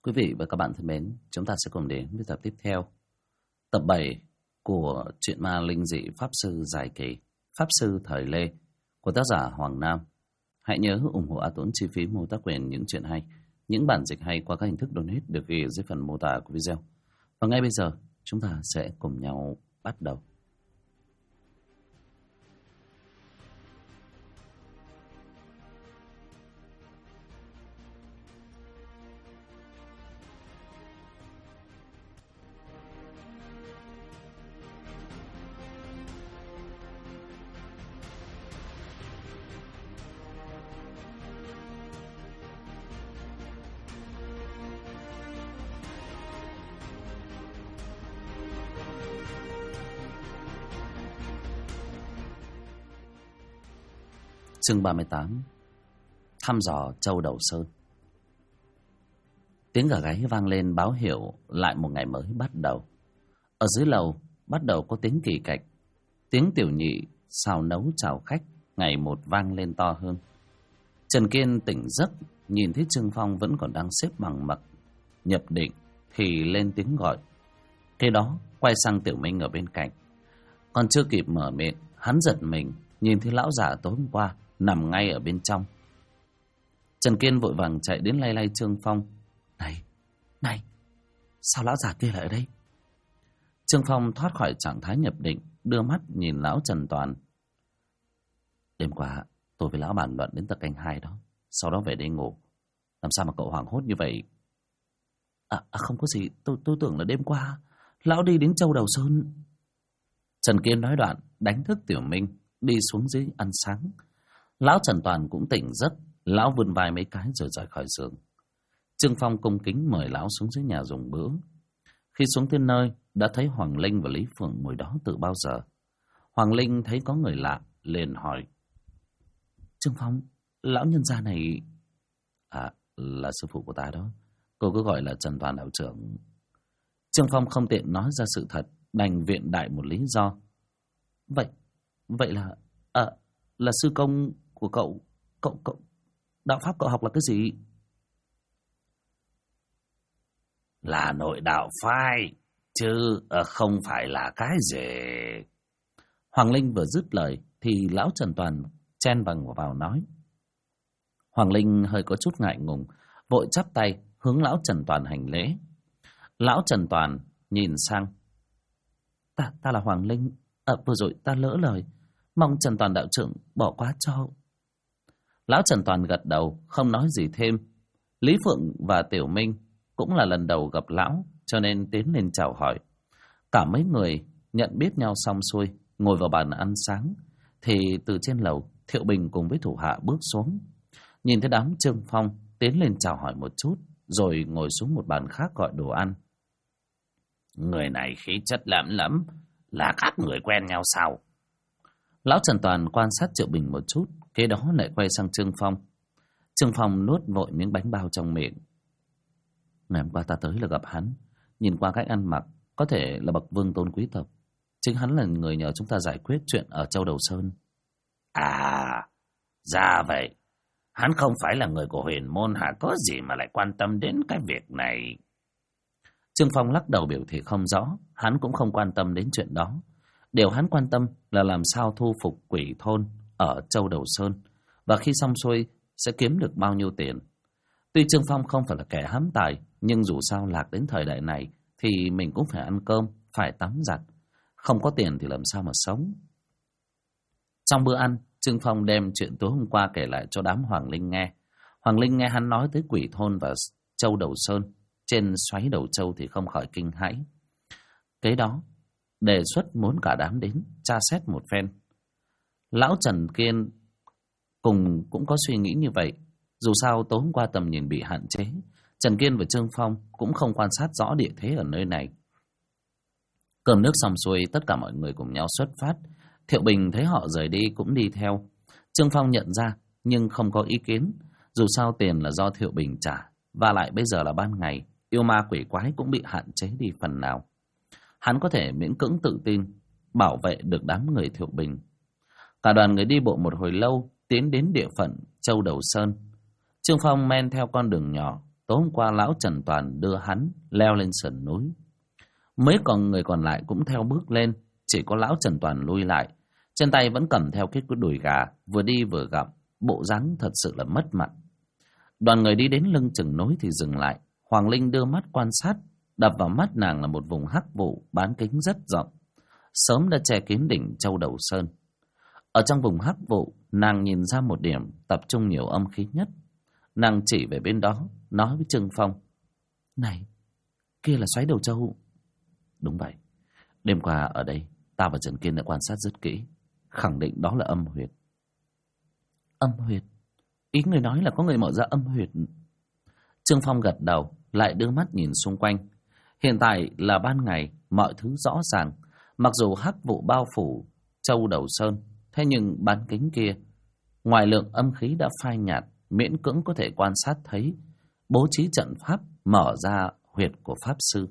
Quý vị và các bạn thân mến, chúng ta sẽ cùng đến với tập tiếp theo, tập 7 của truyện ma linh dị Pháp Sư dài kỳ, Pháp Sư thời Lê của tác giả Hoàng Nam. Hãy nhớ ủng hộ A Tuấn chi phí mô tác quyền những chuyện hay, những bản dịch hay qua các hình thức donate được ghi dưới phần mô tả của video. Và ngay bây giờ, chúng ta sẽ cùng nhau bắt đầu. Chương 38. Thăm dò Châu Đầu Sơn. Tiếng gà gáy vang lên báo hiệu lại một ngày mới bắt đầu. Ở dưới lầu bắt đầu có tiếng kỳ cạch. Tiếng tiểu nhị xào nấu chào khách ngày một vang lên to hơn. Trần Kiên tỉnh giấc, nhìn thấy Trương Phong vẫn còn đang xếp bằng mật nhập định thì lên tiếng gọi. Cái đó quay sang Tiểu Minh ở bên cạnh. Còn chưa kịp mở miệng, hắn giật mình nhìn thấy lão già tối hôm qua nằm ngay ở bên trong. Trần Kiên vội vàng chạy đến lay lay Trương Phong. Này, sao lão già kia lại ở đây? Trương Phong thoát khỏi trạng thái nhập định, đưa mắt nhìn lão Trần Toàn. Đêm qua tôi với lão bàn luận đến tận canh 2 đó, sau đó về đây ngủ. Làm sao mà cậu hoảng hốt như vậy? Không có gì, tôi tưởng là đêm qua lão đi đến Châu Đầu Sơn. Trần Kiên nói đoạn đánh thức Tiểu Minh đi xuống dưới ăn sáng. Lão Trần Toàn cũng tỉnh giấc, lão vươn vai mấy cái rồi rời khỏi giường. Trương Phong cung kính mời lão xuống dưới nhà dùng bữa. Khi xuống tới nơi, đã thấy Hoàng Linh và Lý Phượng ngồi đó từ bao giờ. Hoàng Linh thấy có người lạ, liền hỏi. Trương Phong, lão nhân gia này... là sư phụ của ta đó. Cô cứ gọi là Trần Toàn đạo trưởng. Trương Phong không tiện nói ra sự thật, đành viện đại một lý do. Vậy là sư công của cậu, đạo pháp cậu học là cái gì? Là nội đạo phái, chứ không phải là cái gì. Hoàng Linh vừa dứt lời thì lão Trần Toàn chen vào nói. Hoàng Linh hơi có chút ngại ngùng, vội chắp tay hướng lão Trần Toàn hành lễ. Lão Trần Toàn nhìn sang. Ta là Hoàng Linh, vừa rồi ta lỡ lời, mong Trần Toàn đạo trưởng bỏ qua cho. Lão Trần Toàn gật đầu, không nói gì thêm. Lý Phượng và Tiểu Minh cũng là lần đầu gặp lão, cho nên tiến lên chào hỏi. Cả mấy người nhận biết nhau xong xuôi, ngồi vào bàn ăn sáng, thì từ trên lầu Thiệu Bình cùng với thủ hạ bước xuống. Nhìn thấy đám Trương Phong, tiến lên chào hỏi một chút, rồi ngồi xuống một bàn khác gọi đồ ăn. Người này khí chất lẫm lẫm, là các người quen nhau sao? Lão Trần Toàn quan sát Triệu Bình một chút, kế đó lại quay sang Trương Phong. Trương Phong nuốt vội miếng bánh bao trong miệng. Ngày hôm qua ta tới là gặp hắn, nhìn qua cách ăn mặc, có thể là bậc vương tôn quý tộc. Chính hắn là người nhờ chúng ta giải quyết chuyện ở Châu Đầu Sơn. Ra vậy. Hắn không phải là người của huyền môn hả? Có gì mà lại quan tâm đến cái việc này? Trương Phong lắc đầu biểu thị không rõ, hắn cũng không quan tâm đến chuyện đó. Điều hắn quan tâm là làm sao thu phục quỷ thôn ở Châu Đầu Sơn, và khi xong xuôi sẽ kiếm được bao nhiêu tiền. Tuy Trương Phong không phải là kẻ hám tài, nhưng dù sao lạc đến thời đại này thì mình cũng phải ăn cơm, phải tắm giặt. Không có tiền thì làm sao mà sống. Trong bữa ăn, Trương Phong đem chuyện tối hôm qua kể lại cho đám Hoàng Linh nghe. Hoàng Linh nghe hắn nói tới quỷ thôn và Châu Đầu Sơn trên xoáy Đầu Châu thì không khỏi kinh hãi. Kế đó đề xuất muốn cả đám đến tra xét một phen. Lão Trần Kiên cũng có suy nghĩ như vậy. Dù sao tối hôm qua tầm nhìn bị hạn chế, Trần Kiên và Trương Phong cũng không quan sát rõ địa thế ở nơi này. Cơm nước xong xuôi, tất cả mọi người cùng nhau xuất phát. Thiệu Bình thấy họ rời đi cũng đi theo. Trương Phong nhận ra nhưng không có ý kiến. Dù sao tiền là do Thiệu Bình trả, và lại bây giờ là ban ngày, yêu ma quỷ quái cũng bị hạn chế đi phần nào. Hắn có thể miễn cưỡng tự tin bảo vệ được đám người Thiệu Bình. Cả đoàn người đi bộ một hồi lâu, tiến đến địa phận Châu Đầu Sơn. Trương Phong men theo con đường nhỏ, tối hôm qua lão Trần Toàn đưa hắn leo lên sườn núi. Mấy người còn lại cũng theo bước lên, chỉ có lão Trần Toàn lui lại, trên tay vẫn cầm theo cái đùi gà, vừa đi vừa gặm, bộ dáng thật sự là mất mặt. Đoàn người đi đến lưng chừng núi thì dừng lại. Hoàng Linh đưa mắt quan sát, đập vào mắt nàng là một vùng hắc vụ bán kính rất rộng, sớm đã che kín đỉnh Châu Đầu Sơn. Ở trong vùng hắc vụ, nàng nhìn ra một điểm tập trung nhiều âm khí nhất. Nàng chỉ về bên đó, nói với Trương Phong: "Này, kia là Xoáy Đầu Châu." "Đúng vậy. Đêm qua ở đây, ta và Trần Kiên đã quan sát rất kỹ, khẳng định đó là âm huyệt." "Âm huyệt? Ý người nói là có người mở ra âm huyệt?" Trương Phong gật đầu, lại đưa mắt nhìn xung quanh. Hiện tại là ban ngày, mọi thứ rõ ràng. Mặc dù hắc vụ bao phủ Châu Đầu Sơn, thế nhưng bán kính kia, ngoài lượng âm khí đã phai nhạt, miễn cưỡng có thể quan sát thấy bố trí trận pháp mở ra huyệt của pháp sư.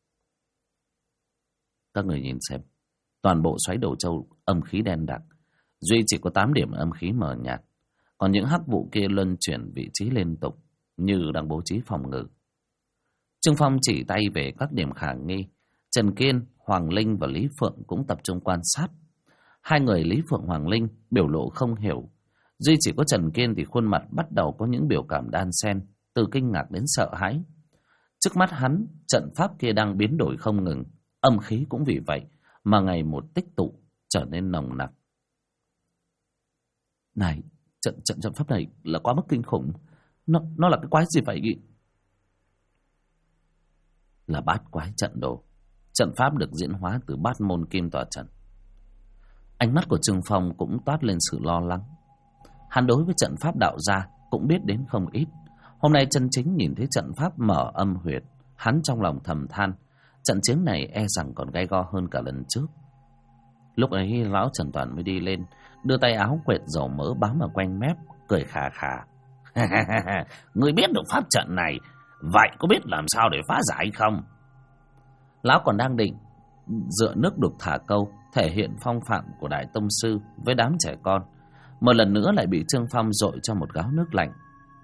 Các người nhìn xem, toàn bộ Xoáy Đầu Châu âm khí đen đặc, duy chỉ có 8 điểm âm khí mờ nhạt, còn những hắc vụ kia luân chuyển vị trí liên tục, như đang bố trí phòng ngự. Trương Phong chỉ tay về các điểm khả nghi. Trần Kiên, Hoàng Linh và Lý Phượng cũng tập trung quan sát. Hai người Lý Phượng, Hoàng Linh biểu lộ không hiểu, duy chỉ có Trần Kiên thì khuôn mặt bắt đầu có những biểu cảm đan xen, từ kinh ngạc đến sợ hãi. Trước mắt hắn, trận pháp kia đang biến đổi không ngừng, âm khí cũng vì vậy mà ngày một tích tụ, trở nên nồng nặc. "Này, trận pháp này là quá mức kinh khủng. Nó là cái quái gì vậy?" "Là Bát Quái trận đồ. Trận pháp được diễn hóa từ Bát Môn Kim Tỏa Trận." Ánh mắt của Trương Phong cũng toát lên sự lo lắng. Hắn đối với trận pháp đạo gia cũng biết đến không ít. Hôm nay chân chính nhìn thấy trận pháp mở âm huyệt, hắn trong lòng thầm than, trận chiến này e rằng còn gay go hơn cả lần trước. Lúc ấy lão Trần Toàn mới đi lên, đưa tay áo quệt dầu mỡ bám ở quanh mép, cười khà khà: "Ngươi biết được pháp trận này, vậy có biết làm sao để phá giải không?" Lão còn đang định dựa nước đục thả câu, thể hiện phong phạm của đại tông sư với đám trẻ con, một lần nữa lại bị Trương Phong dội cho một gáo nước lạnh.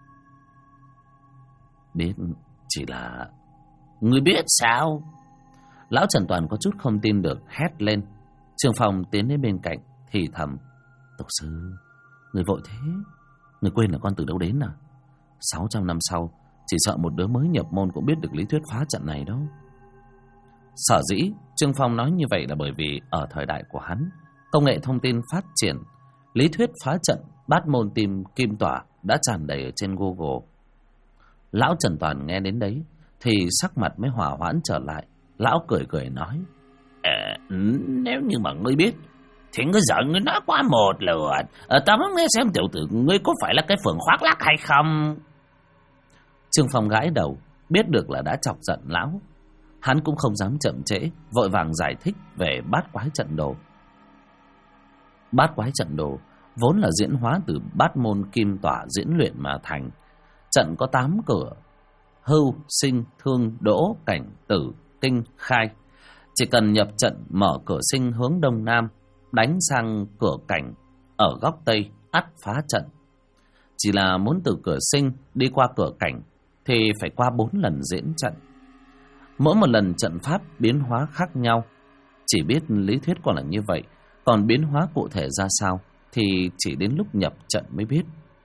"Biết, chỉ là..." "Ngươi biết sao?" Lão Trần Toàn có chút không tin được, hét lên. Trương Phong tiến đến bên cạnh thì thầm: "Tộc sư, người vội thế, người quên là con từ đâu đến à? 600 năm sau, chỉ sợ một đứa mới nhập môn cũng biết được lý thuyết phá trận này đâu." Sở dĩ Trương Phong nói như vậy là bởi vì ở thời đại của hắn, công nghệ thông tin phát triển, lý thuyết phá trận Bát Môn Kim Tỏa đã tràn đầy ở trên Google. Lão Trần Toàn nghe đến đấy thì sắc mặt mới hòa hoãn trở lại. Lão cười cười nói: Nếu như mà ngươi biết thì ngươi giận, ngươi nói quá một lượt. Tao muốn nghe xem tiểu tử ngươi có phải là cái phường khoác lác hay không." Trương Phong gãi đầu, biết được là đã chọc giận lão. Hắn cũng không dám chậm trễ, vội vàng giải thích về Bát Quái trận đồ. Bát Quái trận đồ vốn là diễn hóa từ Bát Môn Kim Tỏa diễn luyện mà thành. Trận có 8 cửa: hưu, sinh, thương, đỗ, cảnh, tử, kinh, khai. Chỉ cần nhập trận mở cửa sinh hướng đông nam, đánh sang cửa cảnh ở góc tây, ắt phá trận. Chỉ là muốn từ cửa sinh đi qua cửa cảnh thì phải qua 4 lần diễn trận. Mỗi một lần trận pháp biến hóa khác nhau. Chỉ biết lý thuyết còn là như vậy, còn biến hóa cụ thể ra sao thì chỉ đến lúc nhập trận mới biết.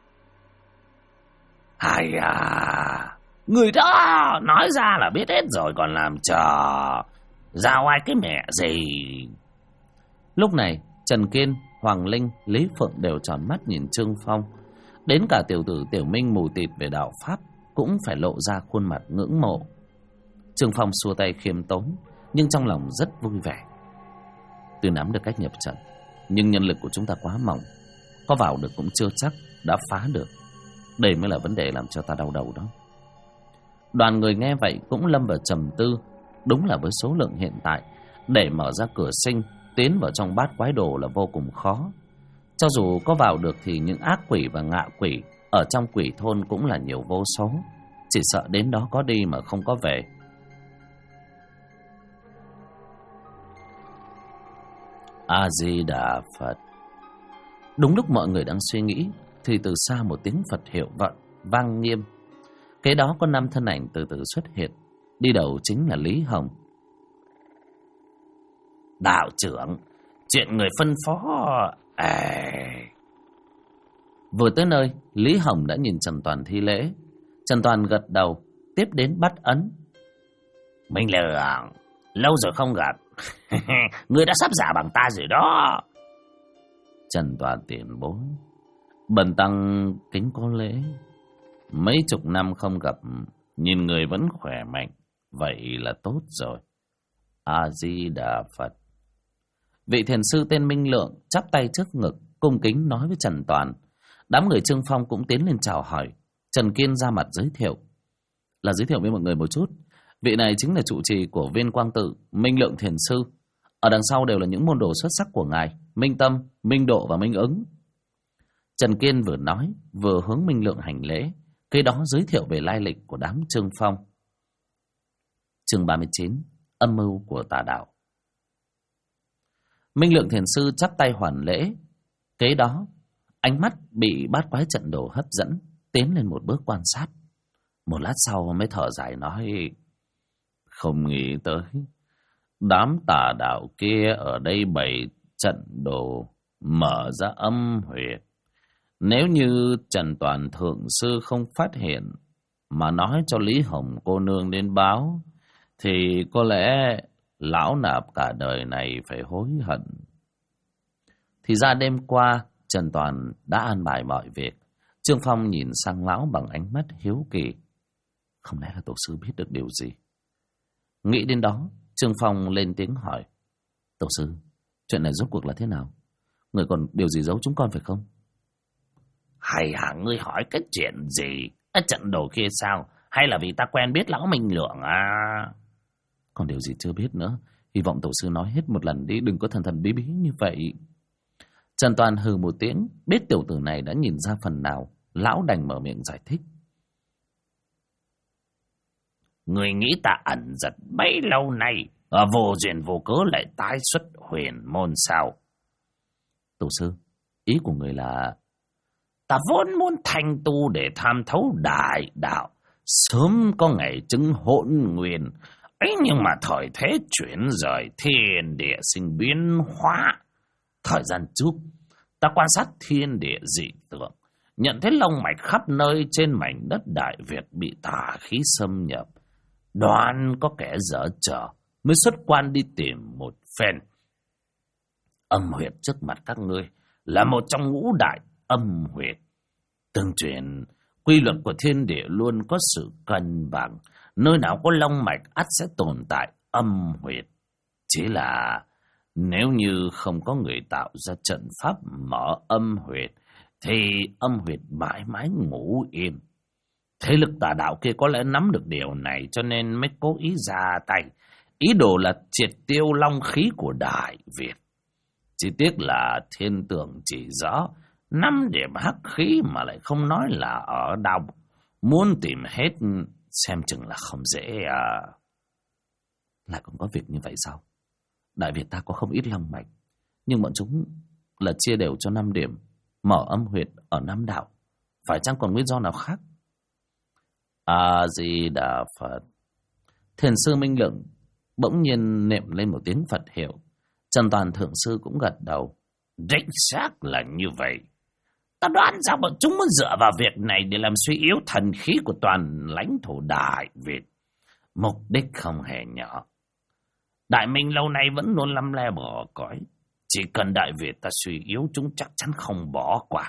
"Hay à, người đó nói ra là biết hết rồi còn làm trò giao ai cái mẹ gì." Lúc này Trần Kiên, Hoàng Linh, Lý Phượng đều tròn mắt nhìn Trương Phong. Đến cả tiểu tử Tiểu Minh mù tịt về đạo pháp cũng phải lộ ra khuôn mặt ngưỡng mộ. Trương Phong xua tay khiêm tốn, nhưng trong lòng rất vui vẻ. Tuy nắm được cách nhập trận, nhưng nhân lực của chúng ta quá mỏng, có vào được cũng chưa chắc đã phá được. Đây mới là vấn đề làm cho ta đau đầu đó. Đoàn người nghe vậy cũng lâm vào trầm tư. Đúng là với số lượng hiện tại, để mở ra cửa sinh tiến vào trong Bát Quái đồ là vô cùng khó. Cho dù có vào được thì những ác quỷ và ngạ quỷ ở trong quỷ thôn cũng là nhiều vô số. Chỉ sợ đến đó có đi mà không có về. A-di-đà Phật. Đúng lúc mọi người đang suy nghĩ thì từ xa một tiếng Phật hiệu vang nghiêm. Kế đó có 5 thân ảnh từ từ xuất hiện. Đi đầu chính là Lý Hồng. Đạo trưởng, chuyện người phân phó... Vừa tới nơi, Lý Hồng đã nhìn Trần Toàn thi lễ. Trần Toàn gật đầu, tiếp đến bắt ấn. Minh Lượng, lâu rồi không gặp. Người đã sắp giả bằng ta rồi đó. Trần Toàn tiền bối, bần tăng kính có lễ. Mấy chục năm không gặp, nhìn người vẫn khỏe mạnh, vậy là tốt rồi. A Di Đà Phật. Vị thiền sư tên Minh Lượng chắp tay trước ngực, cung kính nói với Trần Toàn. Đám người Trương Phong cũng tiến lên chào hỏi. Trần Kiên ra mặt giới thiệu. Là giới thiệu với mọi người một chút, vị này chính là trụ trì của Viên Quang Tự, Minh Lượng thiền sư. Ở đằng sau đều là những môn đồ xuất sắc của ngài: Minh Tâm, Minh Độ và Minh Ứng. Trần Kiên vừa nói vừa hướng Minh Lượng hành lễ, kế đó giới thiệu về lai lịch của đám Trương Phong. Chương 39: Âm mưu của tà đạo. Minh Lượng thiền sư chắp tay hoàn lễ, kế đó ánh mắt bị bát quái trận đồ hấp dẫn, tiến lên một bước quan sát. Một lát sau mới thở dài nói: không nghĩ tới đám tà đạo kia ở đây bày trận đồ, mở ra âm huyệt. Nếu như Trần Toàn thượng sư không phát hiện mà nói cho Lý Hồng cô nương đến báo, thì có lẽ lão nạp cả đời này phải hối hận. Thì ra đêm qua Trần Toàn đã an bài mọi việc. Trương Phong nhìn sang lão bằng ánh mắt hiếu kỳ. Không lẽ là tổ sư biết được điều gì? Nghĩ đến đó, Trương Phong lên tiếng hỏi: tổ sư, chuyện này rốt cuộc là thế nào? Người còn điều gì giấu chúng con phải không? Hay hả, ngươi hỏi cái chuyện gì? Cái trận đồ kia sao? Hay là vì ta quen biết lão Minh Lượng à? Còn điều gì chưa biết nữa. Hy vọng tổ sư nói hết một lần đi, đừng có thần thần bí bí như vậy. Trần Toàn hừ một tiếng, biết tiểu tử này đã nhìn ra phần nào, lão đành mở miệng giải thích. Người nghĩ ta ẩn giật bấy lâu nay, ở vô duyên vô cớ lại tái xuất huyền môn sao? Tổ sư, ý của người là... Ta vốn muốn thành tu để tham thấu đại đạo, sớm có ngày chứng hỗn nguyên. Ấy nhưng mà thời thế chuyển rời, thiên địa sinh biến hóa. Thời gian trước, ta quan sát thiên địa dị tượng, nhận thấy long mạch khắp nơi trên mảnh đất Đại Việt bị tà khí xâm nhập. Đoán có kẻ dở trò, mới xuất quan đi tìm một phen. Âm huyệt trước mặt các ngươi là một trong ngũ đại âm huyệt. Tương truyền, quy luật của thiên địa luôn có sự cân bằng. Nơi nào có long mạch ắt sẽ tồn tại âm huyệt. Chỉ là nếu như không có người tạo ra trận pháp mở âm huyệt, thì âm huyệt mãi mãi ngủ im. Thế lực tà đạo kia có lẽ nắm được điều này, cho nên mới cố ý ra tay. Ý đồ là triệt tiêu long khí của Đại Việt. Chỉ tiếc là thiên tượng chỉ rõ 5 điểm hắc khí mà lại không nói là ở đâu. Muốn tìm hết xem chừng là không dễ à. Lại còn có việc như vậy sao? Đại Việt ta có không ít long mạch, nhưng bọn chúng là chia đều cho 5 điểm, mở âm huyệt ở 5 đạo. Phải chăng còn nguyên do nào khác? A Di Đà Phật. Thiền sư Minh Lượng bỗng nhiên niệm lên một tiếng Phật hiệu. Trần Toàn thượng sư cũng gật đầu. Đích xác là như vậy. Ta đoán rằng bọn chúng muốn dựa vào việc này để làm suy yếu thần khí của toàn lãnh thổ Đại Việt. Mục đích không hề nhỏ. Đại Minh lâu nay vẫn luôn lăm le bỏ cõi. Chỉ cần Đại Việt ta suy yếu, chúng chắc chắn không bỏ qua.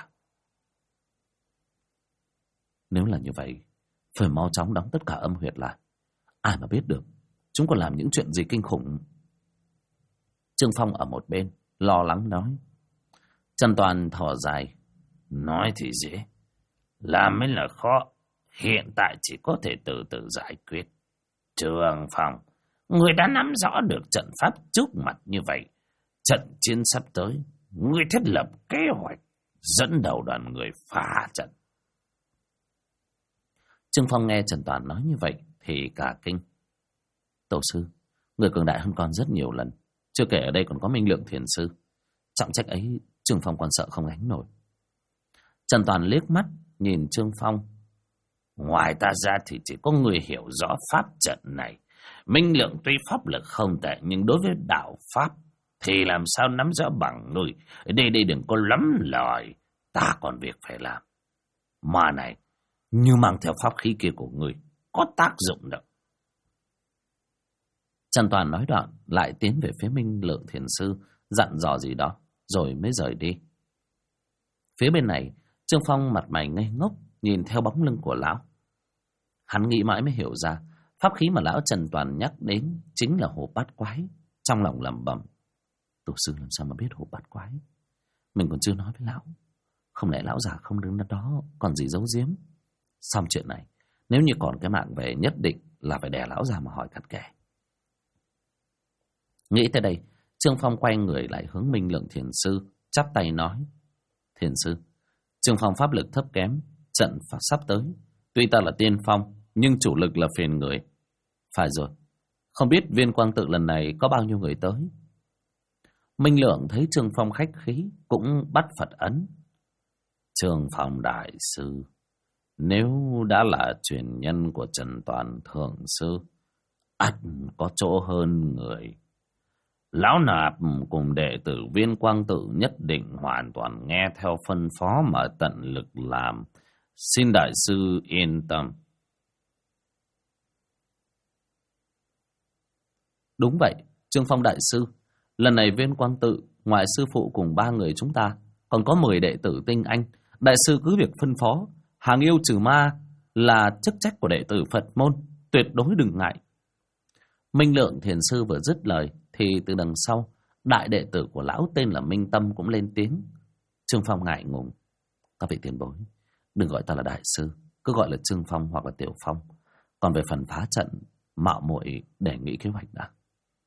Nếu là như vậy, phải mau chóng đóng tất cả âm huyệt lại. Ai mà biết được chúng còn làm những chuyện gì kinh khủng. Trương Phong ở một bên lo lắng nói. Trần Toàn thở dài. Nói thì dễ, làm mới là khó. Hiện tại chỉ có thể từ từ giải quyết. Trương Phong, người đã nắm rõ được trận pháp trước mặt như vậy. Trận chiến sắp tới, người thiết lập kế hoạch, dẫn đầu đoàn người phá trận. Trương Phong nghe Trần Toàn nói như vậy thì cả kinh. Tổ sư, người cường đại hơn con rất nhiều lần. Chưa kể ở đây còn có Minh Lượng thiền sư. Trọng trách ấy Trương Phong còn sợ không gánh nổi. Trần Toàn liếc mắt nhìn Trương Phong. Ngoài ta ra thì chỉ có người hiểu rõ pháp trận này. Minh Lượng tuy pháp lực không tệ, nhưng đối với đạo pháp thì làm sao nắm rõ bằng người. Đây đừng có lắm lời, ta còn việc phải làm. Mà này, như mang theo pháp khí kia của người, có tác dụng đâu. Trần Toàn nói đoạn lại tiến về phía Minh Lượng thiền sư, dặn dò gì đó rồi mới rời đi. Phía bên này, Trương Phong mặt mày ngây ngốc nhìn theo bóng lưng của lão. Hắn nghĩ mãi mới hiểu ra pháp khí mà lão Trần Toàn nhắc đến chính là hộp bát quái. Trong lòng lẩm bẩm, tổ sư làm sao mà biết hộp bát quái? Mình còn chưa nói với lão. Không lẽ lão già không đứng đó còn gì giấu giếm? Xong chuyện này, nếu như còn cái mạng về, nhất định là phải đè lão già mà hỏi cặn kẽ. Nghĩ tới đây, Trương Phong quay người lại hướng Minh Lượng thiền sư, chắp tay nói: Thiền sư, Trương Phong pháp lực thấp kém, trận pháp sắp tới. Tuy ta là tiên phong, nhưng chủ lực là phiền người. Phải rồi, không biết Viên Quang Tự lần này có bao nhiêu người tới? Minh Lượng thấy Trương Phong khách khí, cũng bắt Phật ấn. Trương Phong đại sư, nếu đã là truyền nhân của Trần Toàn thượng sư, ắt có chỗ hơn người. Lão Nạp cùng đệ tử Viên Quang Tự nhất định hoàn toàn nghe theo phân phó mà tận lực làm. Xin đại sư yên tâm. Đúng vậy, Trương Phong đại sư, lần này Viên Quang Tự ngoài sư phụ cùng 3 người chúng ta, còn có 10 đệ tử tinh anh. Đại sư cứ việc phân phó, hàng yêu trừ ma là chức trách của đệ tử Phật môn, tuyệt đối đừng ngại. Minh Lượng thiền sư vừa dứt lời thì từ đằng sau, đại đệ tử của lão tên là Minh Tâm cũng lên tiếng. Trương Phong ngại ngùng: Các vị tiền bối, đừng gọi ta là đại sư, cứ gọi là Trương Phong hoặc là Tiểu Phong. Còn về phần phá trận, mạo muội để nghĩ kế hoạch đã.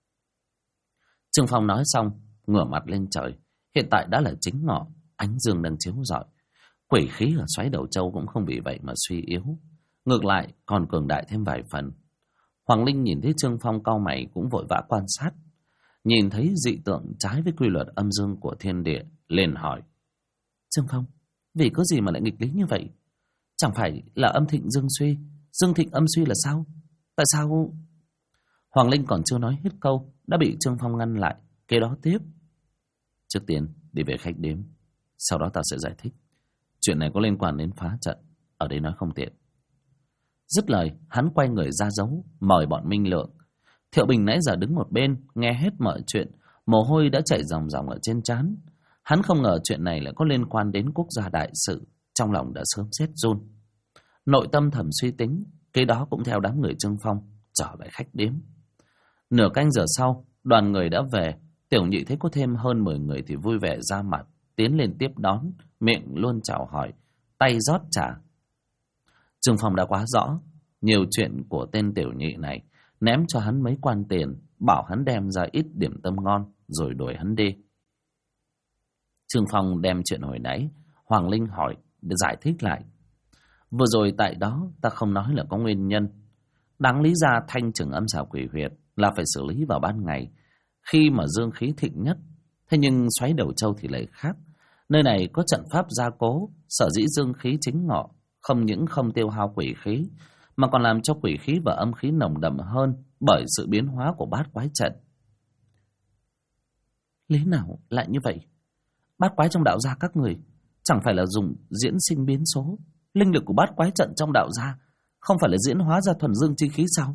Trương Phong nói xong, ngửa mặt lên trời. Hiện tại đã là chính ngọ, ánh dương đang chiếu rọi. Quỷ khí ở xoáy đầu châu cũng không vì vậy mà suy yếu, ngược lại còn cường đại thêm vài phần. Hoàng Linh nhìn thấy Trương Phong cau mày cũng vội vã quan sát, nhìn thấy dị tượng trái với quy luật âm dương của thiên địa, liền hỏi: Trương Phong, vì có gì mà lại nghịch lý như vậy? Chẳng phải là âm thịnh dương suy, dương thịnh âm suy là sao? Tại sao? Hoàng Linh còn chưa nói hết câu đã bị Trương Phong ngăn lại, kế đó tiếp: Trước tiên đi về khách điếm, sau đó ta sẽ giải thích. Chuyện này có liên quan đến phá trận, ở đây nói không tiện. Dứt lời, hắn quay người ra dấu, mời bọn Minh Lượng. Thiệu Bình nãy giờ đứng một bên, nghe hết mọi chuyện, mồ hôi đã chảy ròng ròng ở trên trán. Hắn không ngờ chuyện này lại có liên quan đến quốc gia đại sự, trong lòng đã sớm rét run. Nội tâm thầm suy tính, kế đó cũng theo đám người Trương Phong trở lại khách điếm. Nửa canh giờ sau, đoàn người đã về. Tiểu Nhị thấy có thêm hơn 10 người thì vui vẻ ra mặt, tiến lên tiếp đón, miệng luôn chào hỏi, tay rót trà. Trương Phong đã quá rõ nhiều chuyện của tên Tiểu Nhị này, ném cho hắn mấy quan tiền, bảo hắn đem ra ít điểm tâm ngon rồi đuổi hắn đi. Trương Phong đem chuyện hồi nãy Hoàng Linh hỏi để giải thích lại. Vừa rồi tại đó ta không nói là có nguyên nhân. Đáng lý ra thanh trừng âm xảo quỷ huyệt là phải xử lý vào ban ngày, khi mà dương khí thịnh nhất. Thế nhưng xoáy đầu châu thì lại khác. Nơi này có trận pháp gia cố, sở dĩ dương khí chính ngọ, không những không tiêu hao quỷ khí, mà còn làm cho quỷ khí và âm khí nồng đậm hơn bởi sự biến hóa của bát quái trận. Lý nào lại như vậy? Bát quái trong đạo gia các người chẳng phải là dùng diễn sinh biến số? Linh lực của bát quái trận trong đạo gia không phải là diễn hóa ra thuần dương chi khí sao?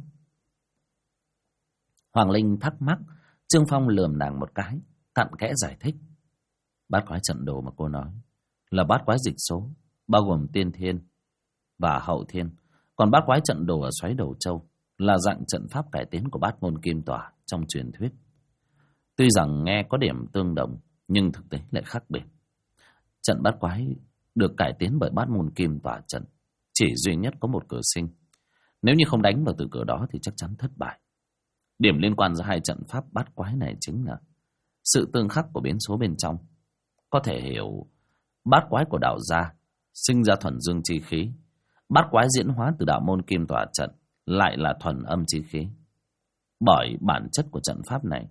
Hoàng Linh thắc mắc. Trương Phong lườm nàng một cái, cặn kẽ giải thích. Bát quái trận đồ mà cô nói là bát quái dịch số, bao gồm tiên thiên và hậu thiên. Còn bát quái trận đồ ở xoáy đầu châu là dạng trận pháp cải tiến của bát môn kim tỏa trong truyền thuyết. Tuy rằng nghe có điểm tương đồng, nhưng thực tế lại khác biệt. Trận bát quái được cải tiến bởi bát môn kim tỏa trận chỉ duy nhất có một cửa sinh. Nếu như không đánh vào từ cửa đó thì chắc chắn thất bại. Điểm liên quan giữa hai trận pháp bát quái này chính là sự tương khắc của biến số bên trong. Có thể hiểu bát quái của đạo gia sinh ra thuần dương chi khí, bát quái diễn hóa từ đạo môn kim tỏa trận lại là thuần âm chi khí. Bởi bản chất của trận pháp này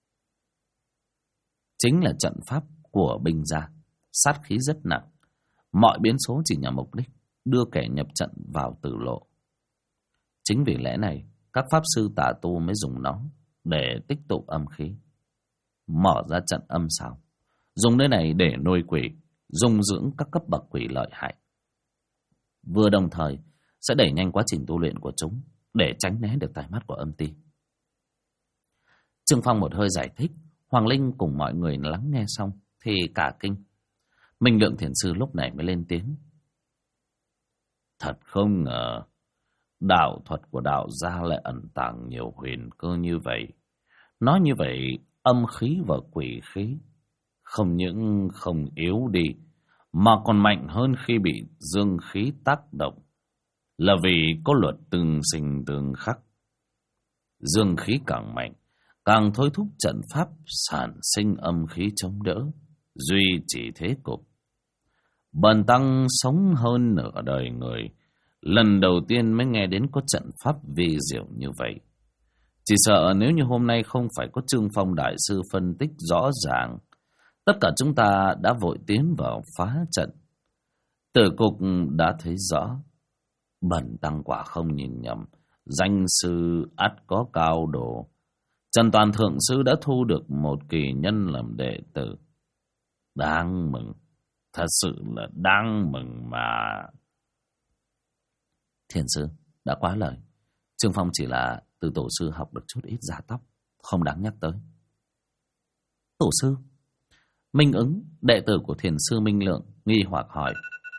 chính là trận pháp của binh gia, sát khí rất nặng. Mọi biến số chỉ nhằm mục đích đưa kẻ nhập trận vào tử lộ. Chính vì lẽ này, các pháp sư tà tu mới dùng nó để tích tụ âm khí, mở ra trận âm xào, dùng nơi này để nuôi quỷ, dung dưỡng các cấp bậc quỷ lợi hại, vừa đồng thời sẽ đẩy nhanh quá trình tu luyện của chúng để tránh né được tai mắt của âm ti. Trương Phong một hơi giải thích, Hoàng Linh cùng mọi người lắng nghe xong thì cả kinh. Minh Lượng Thiền Sư lúc này mới lên tiếng. Thật không ngờ đạo thuật của đạo gia lại ẩn tàng nhiều huyền cơ như vậy. Nói như vậy, âm khí và quỷ khí không những không yếu đi mà còn mạnh hơn khi bị dương khí tác động, là vì có luật tương sinh tương khắc. Dương khí càng mạnh, càng thôi thúc trận pháp sản sinh âm khí chống đỡ, duy trì thế cục. Bần tăng sống hơn nửa đời người, lần đầu tiên mới nghe đến có trận pháp vi diệu như vậy. Chỉ sợ nếu như hôm nay không phải có Trương Phong đại sư phân tích rõ ràng, tất cả chúng ta đã vội tiến vào phá trận. Tử cục đã thấy rõ, bần tăng quả không nhìn nhầm, danh sư ắt có cao độ. Trần Toàn Thượng Sư đã thu được một kỳ nhân làm đệ tử. Đáng mừng, thật sự là đáng mừng mà. Thiền sư đã quá lời. Trương Phong chỉ là từ tổ sư học được chút ít giả tóc, không đáng nhắc tới. Tổ sư? Minh Ứng, đệ tử của thiền sư Minh Lượng, nghi hoặc hỏi.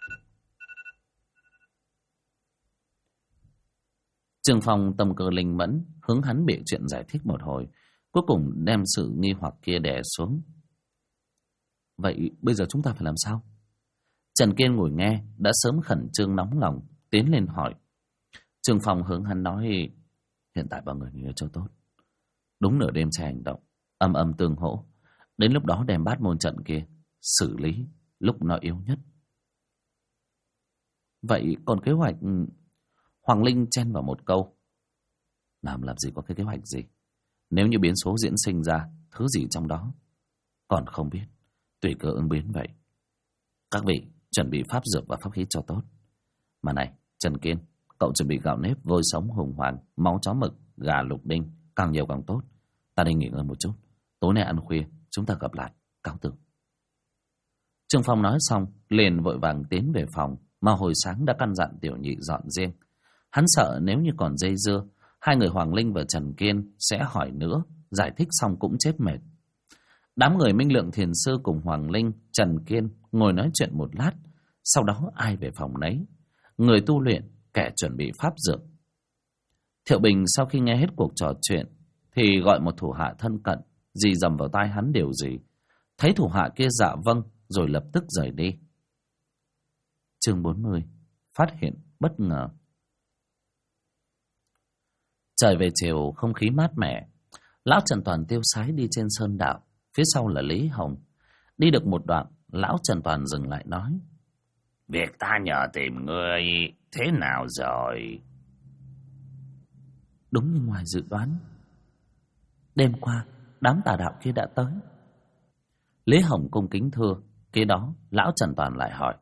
Trương Phong tâm cơ linh mẫn, hướng hắn bịa chuyện giải thích một hồi, cuối cùng đem sự nghi hoặc kia đè xuống. Vậy bây giờ chúng ta phải làm sao? Trần Kiên ngồi nghe đã sớm khẩn trương nóng lòng, tiến lên hỏi. Trương Phong hướng hắn nói, hiện tại mọi người nghỉ ngơi cho tốt. Đúng nửa đêm sẽ hành động, âm âm tương hỗ. Đến lúc đó đem bát môn trận kia xử lý lúc nó yếu nhất. Vậy còn kế hoạch? Hoàng Linh chen vào một câu. Làm gì có cái kế hoạch gì? Nếu như biến số diễn sinh ra thứ gì trong đó còn không biết, tùy cơ ứng biến vậy. Các vị chuẩn bị pháp dược và pháp khí cho tốt. Mà này, Trần Kiên, cậu chuẩn bị gạo nếp, vôi sống, hùng hoàng, máu chó mực, gà lục đinh, càng nhiều càng tốt. Ta đi nghỉ ngơi một chút, tối nay ăn khuya chúng ta gặp lại. Cáo từ. Trương Phong nói xong liền vội vàng tiến về phòng mà hồi sáng đã căn dặn tiểu nhị dọn riêng. Hắn sợ nếu như còn dây dưa, hai người Hoàng Linh và Trần Kiên sẽ hỏi nữa, giải thích xong cũng chết mệt. Đám người Minh Lượng Thiền Sư cùng Hoàng Linh, Trần Kiên ngồi nói chuyện một lát, sau đó ai về phòng nấy, người tu luyện, kẻ chuẩn bị pháp dược. Thiệu Bình sau khi nghe hết cuộc trò chuyện thì gọi một thủ hạ thân cận, dì dầm vào tai hắn điều gì. Thấy thủ hạ kia dạ vâng, rồi lập tức rời đi. Chương 40. Phát hiện bất ngờ. Trời về chiều, không khí mát mẻ. Lão Trần Toàn tiêu sái đi trên sơn đạo, phía sau là Lý Hồng. Đi được một đoạn, lão Trần Toàn dừng lại nói. Việc ta nhờ tìm ngươi thế nào rồi? Đúng như ngoài dự đoán. Đêm qua, đám tà đạo kia đã tới. Lý Hồng cung kính thưa. Kế đó, lão Trần Toàn lại hỏi.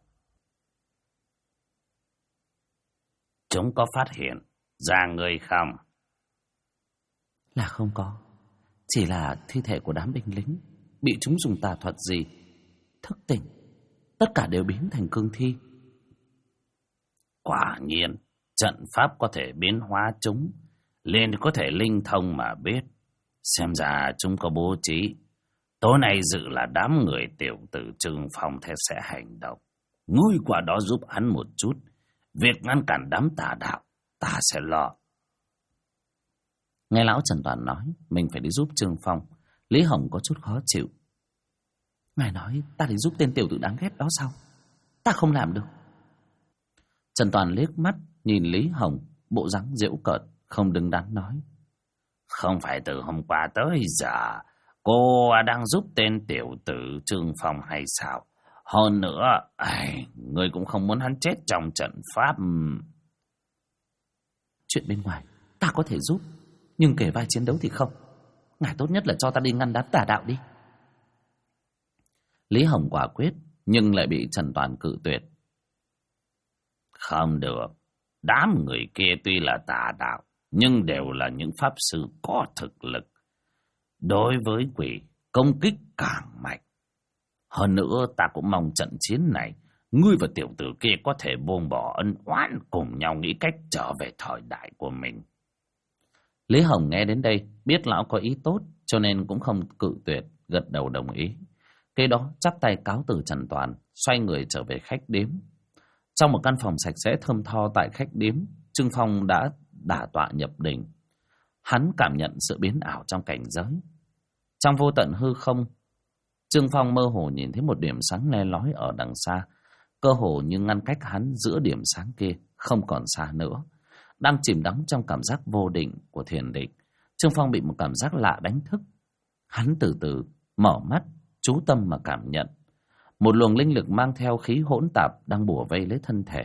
Chúng có phát hiện ra ngươi không? Là không có. Chỉ là thi thể của đám binh lính bị chúng dùng tà thuật gì thức tỉnh, tất cả đều biến thành cương thi. Quả nhiên, trận pháp có thể biến hóa chúng, liền có thể linh thông mà biết. Xem ra chúng có bố trí. Tối nay dự là đám người tiểu tử Trương Phong thế sẽ hành động. Ngươi qua đó giúp hắn một chút. Việc ngăn cản đám tà đạo, ta sẽ lo. Nghe lão Trần Toàn nói mình phải đi giúp Trương Phong, Lý Hồng có chút khó chịu. Ngài nói ta đi giúp tên tiểu tử đáng ghét đó sao? Ta không làm được. Trần Toàn liếc mắt nhìn Lý Hồng, bộ dáng giễu cợt, không đứng đắn nói. Không phải từ hôm qua tới giờ cô đang giúp tên tiểu tử Trương Phong hay sao? Hơn nữa, người cũng không muốn hắn chết trong trận pháp. Chuyện bên ngoài ta có thể giúp, nhưng kể vai chiến đấu thì không. Ngài tốt nhất là cho ta đi ngăn đám tà đạo đi. Lý Hồng quả quyết, nhưng lại bị Trần Toàn cự tuyệt. Không được. Đám người kia tuy là tà đạo, nhưng đều là những pháp sư có thực lực. Đối với quỷ, công kích càng mạnh. Hơn nữa, ta cũng mong trận chiến này, ngươi và tiểu tử kia có thể buông bỏ ân oán, cùng nhau nghĩ cách trở về thời đại của mình. Lý Hồng nghe đến đây, biết lão có ý tốt, cho nên cũng không cự tuyệt, gật đầu đồng ý. Kế đó chắp tay cáo từ Trần Toàn, xoay người trở về khách điếm. Trong một căn phòng sạch sẽ thơm tho tại khách điếm, Trương Phong đã đả tọa nhập định. Hắn cảm nhận sự biến ảo trong cảnh giới. Trong vô tận hư không, Trương Phong mơ hồ nhìn thấy một điểm sáng le lói ở đằng xa, cơ hồ như ngăn cách hắn giữa điểm sáng kia không còn xa nữa. Đang chìm đắm trong cảm giác vô định của thiền định, Trương Phong bị một cảm giác lạ đánh thức. Hắn từ từ mở mắt, chú tâm mà cảm nhận. Một luồng linh lực mang theo khí hỗn tạp đang bủa vây lấy thân thể.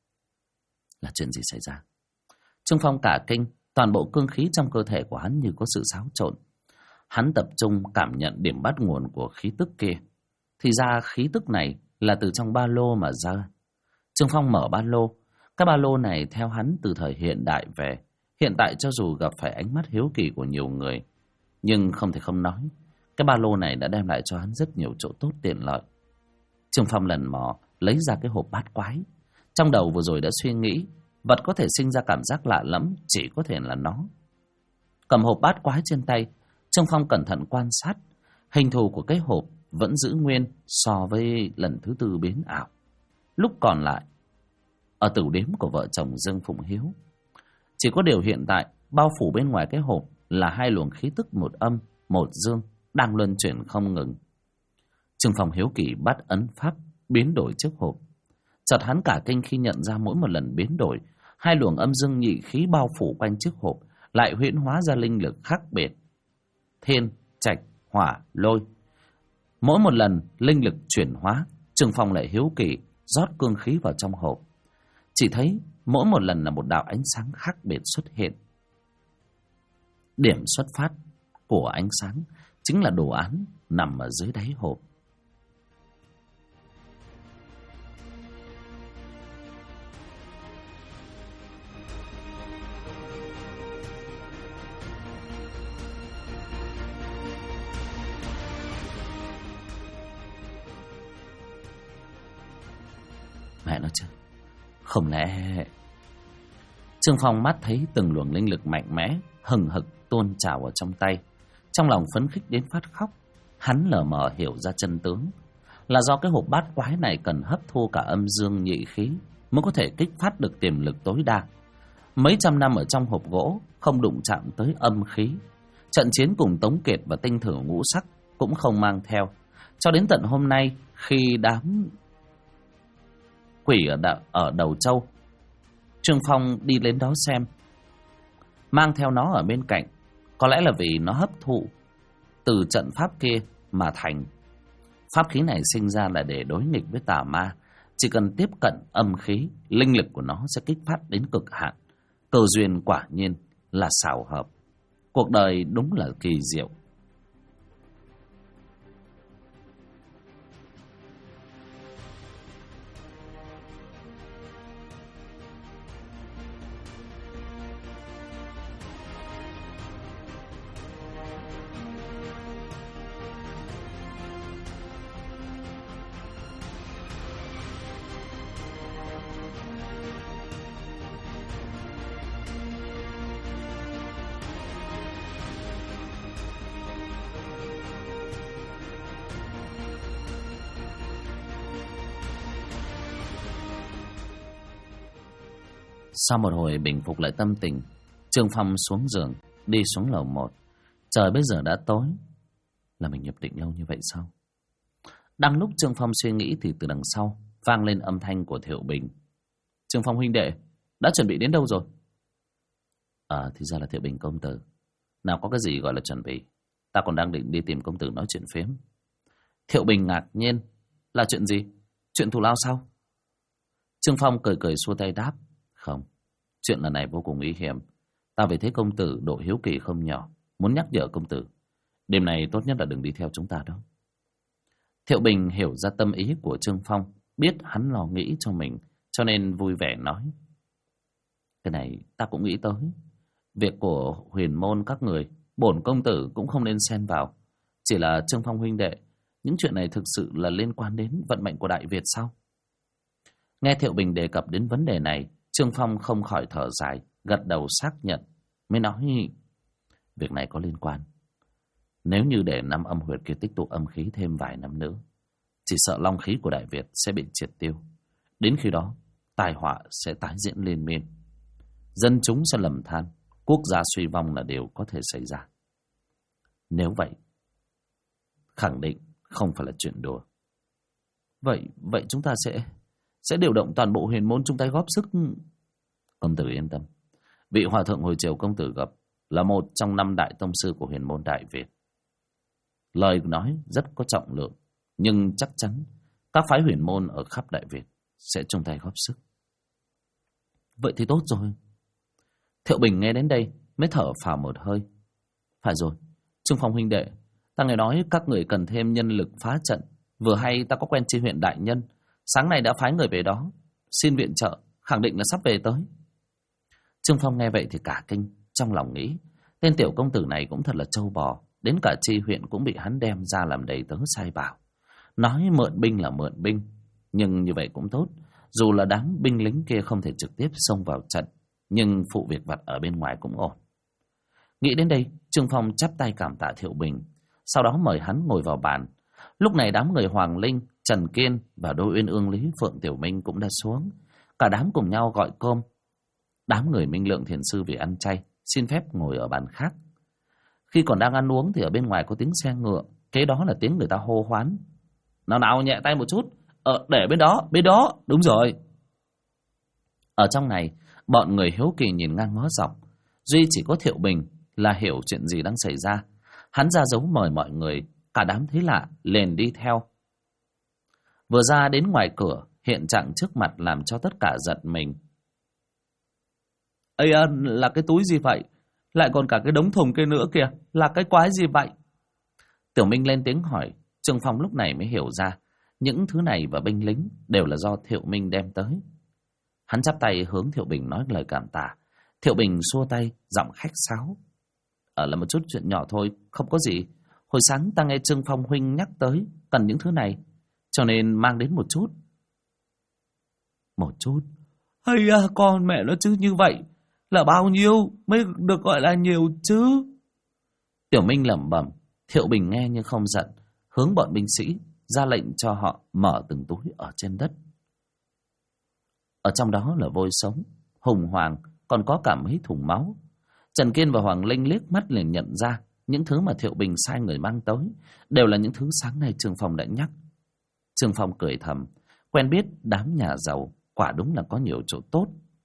Là chuyện gì xảy ra? Trương Phong cả kinh, toàn bộ cương khí trong cơ thể của hắn như có sự xáo trộn. Hắn tập trung cảm nhận điểm bắt nguồn của khí tức kia. Thì ra khí tức này là từ trong ba lô mà ra. Trương Phong mở ba lô. Cái ba lô này theo hắn từ thời hiện đại về. Hiện tại cho dù gặp phải ánh mắt hiếu kỳ của nhiều người, nhưng không thể không nói, cái ba lô này đã đem lại cho hắn rất nhiều chỗ tốt tiện lợi. Trương Phong lần mò lấy ra cái hộp bát quái. Trong đầu vừa rồi đã suy nghĩ, vật có thể sinh ra cảm giác lạ lẫm chỉ có thể là nó. Cầm hộp bát quái trên tay, Trương Phong cẩn thận quan sát. Hình thù của cái hộp vẫn giữ nguyên so với lần thứ tư biến ảo. Lúc còn lại, ở tửu điếm của vợ chồng Dương Phụng Hiếu, chỉ có điều hiện tại bao phủ bên ngoài cái hộp là hai luồng khí tức, một âm, một dương, đang luân chuyển không ngừng. Trương Phong hiếu kỳ bắt ấn pháp biến đổi chiếc hộp. Chợt hắn cả kinh khi nhận ra mỗi một lần biến đổi, hai luồng âm dương nhị khí bao phủ quanh chiếc hộp lại huyễn hóa ra linh lực khác biệt. Thiên, trạch, hỏa, lôi. Mỗi một lần linh lực chuyển hóa, Trương Phong lại hiếu kỳ rót cương khí vào trong hộp. Chỉ thấy mỗi một lần là một đạo ánh sáng khác biệt xuất hiện. Điểm xuất phát của ánh sáng chính là đồ án nằm ở dưới đáy hộp. Mẹ nói chứ, không lẽ... Trương Phong mắt thấy từng luồng linh lực mạnh mẽ hừng hực tuôn trào ở trong tay, trong lòng phấn khích đến phát khóc. Hắn lờ mờ hiểu ra chân tướng, là do cái hộp bát quái này cần hấp thu cả âm dương nhị khí mới có thể kích phát được tiềm lực tối đa. Mấy trăm năm ở trong hộp gỗ không đụng chạm tới âm khí, trận chiến cùng Tống Kiệt và Tinh Thử Ngũ Sắc cũng không mang theo. Cho đến tận hôm nay, khi đám quỷ ở Đầu Châu, Trương Phong đi đến đó xem, mang theo nó ở bên cạnh. Có lẽ là vì nó hấp thụ từ trận pháp kia mà thành. Pháp khí này sinh ra là để đối nghịch với tà ma. Chỉ cần tiếp cận âm khí, linh lực của nó sẽ kích phát đến cực hạn. Cơ duyên quả nhiên là xảo hợp. Cuộc đời đúng là kỳ diệu. Sau một hồi bình phục lại tâm tình, Trương Phong xuống giường, đi xuống lầu 1. Trời bây giờ đã tối. Là mình nhập định lâu như vậy sao? Đang lúc Trương Phong suy nghĩ thì từ đằng sau vang lên âm thanh của Thiệu Bình. Trương Phong huynh đệ, đã chuẩn bị đến đâu rồi? Thì ra là Thiệu Bình công tử. Nào có cái gì gọi là chuẩn bị? Ta còn đang định đi tìm công tử nói chuyện phiếm. Thiệu Bình ngạc nhiên. Là chuyện gì? Chuyện thù lao sao? Trương Phong cười cười xua tay đáp. Không, chuyện lần này vô cùng nguy hiểm. Ta về thấy công tử độ hiếu kỳ không nhỏ, muốn nhắc nhở công tử, đêm này tốt nhất là đừng đi theo chúng ta đâu. Thiệu Bình hiểu ra tâm ý của Trương Phong, biết hắn lo nghĩ cho mình, cho nên vui vẻ nói: cái này ta cũng nghĩ tới. Việc của huyền môn các người, bổn công tử cũng không nên xen vào. Chỉ là Trương Phong huynh đệ, những chuyện này thực sự là liên quan đến vận mệnh của Đại Việt sao? Nghe Thiệu Bình đề cập đến vấn đề này, Trương Phong không khỏi thở dài, gật đầu xác nhận, mới nói: việc này có liên quan. Nếu như để năm âm huyệt kia tích tụ âm khí thêm vài năm nữa, chỉ sợ long khí của Đại Việt sẽ bị triệt tiêu. Đến khi đó, tai họa sẽ tái diễn liên miên. Dân chúng sẽ lầm than, quốc gia suy vong là điều có thể xảy ra. Nếu vậy, khẳng định không phải là chuyện đùa. Vậy chúng ta sẽ điều động toàn bộ huyền môn chung tay góp sức. Công tử yên tâm, vị hòa thượng hồi chiều công tử gặp là một trong 5 đại tông sư của huyền môn Đại Việt. Lời nói rất có trọng lượng, nhưng chắc chắn các phái huyền môn ở khắp Đại Việt sẽ chung tay góp sức. Vậy thì tốt rồi. Thiệu Bình nghe đến đây mới thở phào một hơi. Phải rồi, Trương Phong huynh đệ, ta nghe nói các người cần thêm nhân lực phá trận. Vừa hay ta có quen tri huyện đại nhân, sáng nay đã phái người về đó xin viện trợ, khẳng định là sắp về tới. Trương Phong nghe vậy thì cả kinh, trong lòng nghĩ tên tiểu công tử này cũng thật là trâu bò, đến cả tri huyện cũng bị hắn đem ra làm đầy tớ sai bảo. Nói mượn binh là mượn binh, nhưng như vậy cũng tốt. Dù là đám binh lính kia không thể trực tiếp xông vào trận, nhưng phụ việc vặt ở bên ngoài cũng ổn. Nghĩ đến đây, Trương Phong chắp tay cảm tạ Thiệu Bình, sau đó mời hắn ngồi vào bàn. Lúc này đám người Hoàng Linh, Trần Kiên và Đỗ Uyên Ương, Lý Phượng Tiểu Minh cũng đã xuống. Cả đám cùng nhau gọi cơm. Đám người Minh Lượng Thiền Sư vì ăn chay xin phép ngồi ở bàn khác. Khi còn đang ăn uống thì ở bên ngoài có tiếng xe ngựa, kế đó là tiếng người ta hô hoán: Nào nhẹ tay một chút, để bên đó, đúng rồi. Ở trong này, bọn người hiếu kỳ nhìn ngang ngó dọc, duy chỉ có Thiệu Bình là hiểu chuyện gì đang xảy ra. Hắn ra dấu mời mọi người, cả đám thấy lạ liền đi theo. Vừa ra đến ngoài cửa, hiện trạng trước mặt làm cho tất cả giật mình. Ây à, là cái túi gì vậy? Lại còn cả cái đống thùng kia nữa kìa, là cái quái gì vậy? Tiểu Minh lên tiếng hỏi. Trương Phong lúc này mới hiểu ra những thứ này và binh lính đều là do Thiệu Minh đem tới. Hắn chắp tay hướng Thiệu Bình nói lời cảm tạ. Thiệu Bình xua tay, giọng khách sáo: là một chút chuyện nhỏ thôi, không có gì. Hồi sáng ta nghe Trương Phong huynh nhắc tới cần những thứ này, cho nên mang đến một chút. Một chút? Hay à, con mẹ nó chứ, như vậy là bao nhiêu mới được gọi là nhiều chứ? Tiểu Minh lẩm bẩm. Thiệu Bình nghe nhưng không giận, hướng bọn binh sĩ ra lệnh cho họ mở từng túi ở trên đất. Ở trong đó là vôi sống, hùng hoàng, còn có cả mấy thùng máu. Trần Kiên và Hoàng Linh liếc mắt liền nhận ra những thứ mà Thiệu Bình sai người mang tới đều là những thứ sáng nay Trương Phong đã nhắc. Trương Phong cười thầm, quen biết đám nhà giàu quả đúng là có nhiều chỗ tốt.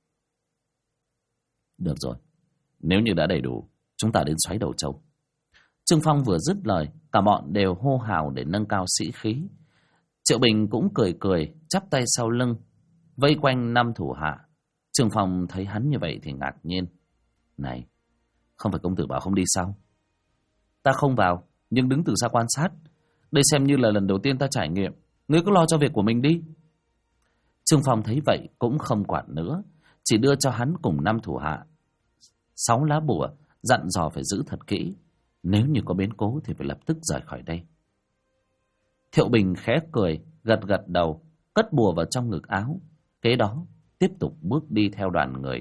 Được rồi, nếu như đã đầy đủ, chúng ta đến xoáy Đầu Châu. Trương Phong vừa dứt lời, cả bọn đều hô hào để nâng cao sĩ khí. Triệu Bình cũng cười chắp tay sau lưng, vây quanh 5 thủ hạ. Trương Phong thấy hắn như vậy thì ngạc nhiên. Này, không phải công tử bảo không đi sao? Ta không vào, nhưng đứng từ xa quan sát. Đây xem như là lần đầu tiên ta trải nghiệm. Ngươi cứ lo cho việc của mình đi. Trương Phong thấy vậy cũng không quản nữa, chỉ đưa cho hắn cùng 5 thủ hạ 6 lá bùa, dặn dò phải giữ thật kỹ. Nếu như có biến cố thì phải lập tức rời khỏi đây. Thiệu Bình khẽ cười, gật đầu, cất bùa vào trong ngực áo. Kế đó tiếp tục bước đi theo đoàn người.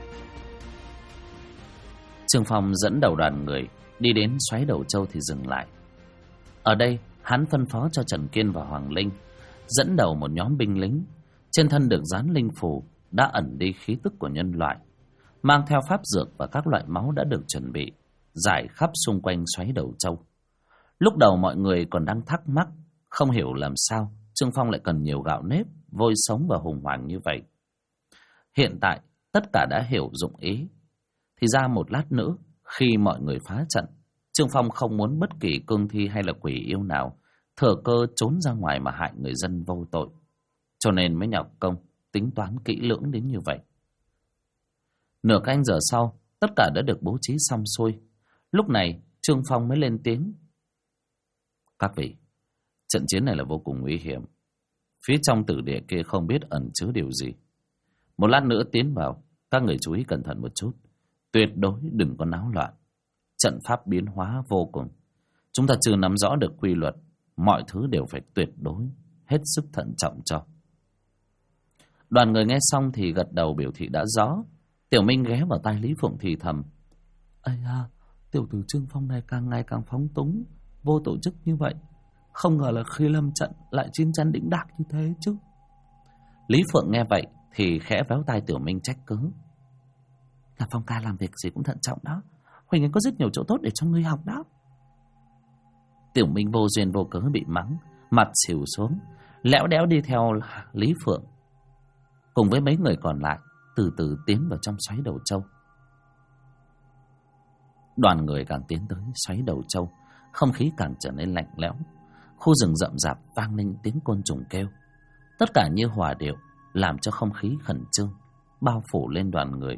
Trương Phong dẫn đầu đoàn người đi đến xoáy Đầu Châu thì dừng lại. Ở đây hắn phân phó cho Trần Kiên và Hoàng Linh dẫn đầu một nhóm binh lính, trên thân được dán linh phù đã ẩn đi khí tức của nhân loại, mang theo pháp dược và các loại máu đã được chuẩn bị, rải khắp xung quanh xoáy đầu trâu. Lúc đầu mọi người còn đang thắc mắc, không hiểu làm sao Trương Phong lại cần nhiều gạo nếp, vôi sống và hùng hoàng như vậy. Hiện tại tất cả đã hiểu dụng ý, thì ra một lát nữa khi mọi người phá trận, Trương Phong không muốn bất kỳ cương thi hay là quỷ yêu nào thừa cơ trốn ra ngoài mà hại người dân vô tội, cho nên mới nhọc công tính toán kỹ lưỡng đến như vậy. Nửa canh giờ sau, tất cả đã được bố trí xong xuôi. Lúc này Trương Phong mới lên tiếng: các vị, trận chiến này là vô cùng nguy hiểm. Phía trong tử địa kia không biết ẩn chứa điều gì. Một lát nữa tiến vào, các người chú ý cẩn thận một chút, tuyệt đối đừng có náo loạn. Trận pháp biến hóa vô cùng, chúng ta chưa nắm rõ được quy luật, mọi thứ đều phải tuyệt đối hết sức thận trọng cho. Đoàn người nghe xong thì gật đầu biểu thị đã rõ. Tiểu Minh ghé vào tai Lý Phụng thì thầm: ây à, tiểu tử Trương Phong này càng ngày càng phóng túng, vô tổ chức như vậy, không ngờ là khi lâm trận lại chín chắn đĩnh đạc như thế chứ. Lý Phượng nghe vậy thì khẽ véo tai Tiểu Minh trách cứ: là Phong ca làm việc gì cũng thận trọng đó, Huỳnh ấy có rất nhiều chỗ tốt để cho ngươi học đó. Tiểu Minh vô duyên vô cớ bị mắng, mặt xỉu xuống, lẽo đẽo đi theo Lý Phượng cùng với mấy người còn lại từ từ tiến vào trong xoáy đầu trâu. Đoàn người càng tiến tới xoáy đầu trâu, không khí càng trở nên lạnh lẽo. Khu rừng rậm rạp vang lên tiếng côn trùng kêu, tất cả như hòa điệu, làm cho không khí khẩn trương bao phủ lên đoàn người.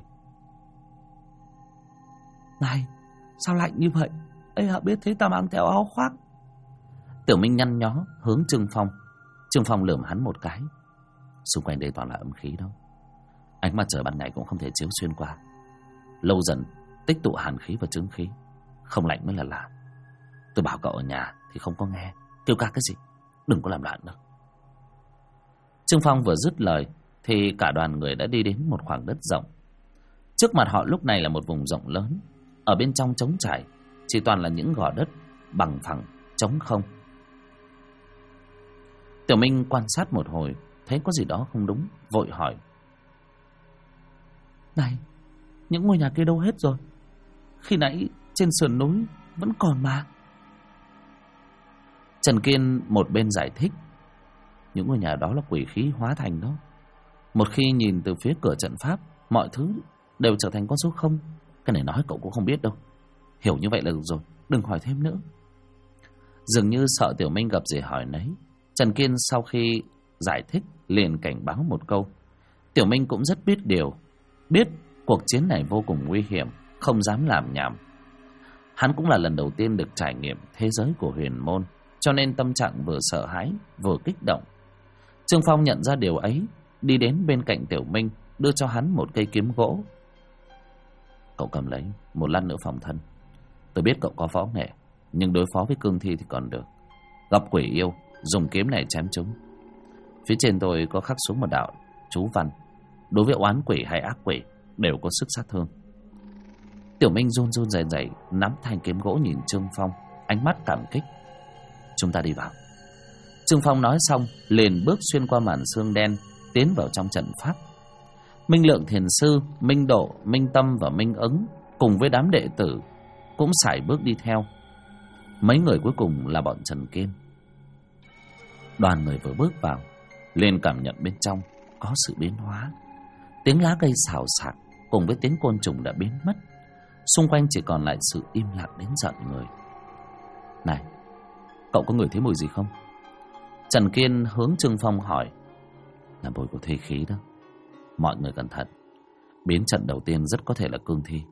Này, sao lạnh như vậy? Ây à, biết thế ta mang theo áo khoác. Tiểu Minh nhăn nhó hướng Trương Phong. Trương Phong lườm hắn một cái: xung quanh đây toàn là âm khí đâu, ánh mặt trời ban ngày cũng không thể chiếu xuyên qua, lâu dần tích tụ hàn khí và chứng khí, không lạnh mới là lạ. Tôi bảo cậu ở nhà thì không có nghe, kêu ca cái gì, đừng có làm loạn đâu. Trương Phong vừa dứt lời thì cả đoàn người đã đi đến một khoảng đất rộng. Trước mặt họ lúc này là một vùng rộng lớn, ở bên trong trống trải, chỉ toàn là những gò đất bằng phẳng trống không. Tiểu Minh quan sát một hồi, thấy có gì đó không đúng, vội hỏi: này, những ngôi nhà kia đâu hết rồi? Khi nãy trên sườn núi vẫn còn mà. Trần Kiên một bên giải thích: những ngôi nhà đó là quỷ khí hóa thành đó. Một khi nhìn từ phía cửa trận pháp, mọi thứ đều trở thành con số không. Cái này nói cậu cũng không biết đâu, hiểu như vậy là được rồi, đừng hỏi thêm nữa. Dường như sợ Tiểu Minh gặp gì hỏi nấy, Trần Kiên sau khi giải thích liền cảnh báo một câu. Tiểu Minh cũng rất biết điều, biết cuộc chiến này vô cùng nguy hiểm, không dám làm nhảm. Hắn cũng là lần đầu tiên được trải nghiệm thế giới của huyền môn, cho nên tâm trạng vừa sợ hãi vừa kích động. Trương Phong nhận ra điều ấy, đi đến bên cạnh Tiểu Minh, đưa cho hắn một cây kiếm gỗ. Cậu cầm lấy, một lát nữa phòng thân. Tôi biết cậu có võ nghệ, nhưng đối phó với cương thi thì còn được. Gặp quỷ yêu, dùng kiếm này chém chúng. Phía trên tôi có khắc xuống một đạo chú văn, đối với oán quỷ hay ác quỷ đều có sức sát thương. Tiểu Minh run run rẩy rẩy nắm thanh kiếm gỗ nhìn Trương Phong, ánh mắt cảm kích. Chúng ta đi vào. Trương Phong nói xong liền bước xuyên qua màn sương đen, tiến vào trong trận pháp. Minh Lượng Thiền Sư, Minh Độ, Minh Tâm và Minh Ứng cùng với đám đệ tử cũng sải bước đi theo. Mấy người cuối cùng là bọn Trần Kiên. Đoàn người vừa bước vào liền cảm nhận bên trong có sự biến hóa. Tiếng lá cây xào xạc cùng với tiếng côn trùng đã biến mất. Xung quanh chỉ còn lại sự im lặng đến giận người. Này, cậu có ngửi thấy mùi gì không? Trần Kiên hướng Trương Phong hỏi. Là mùi của thi khí đó. Mọi người cẩn thận, biến trận đầu tiên rất có thể là cương thi.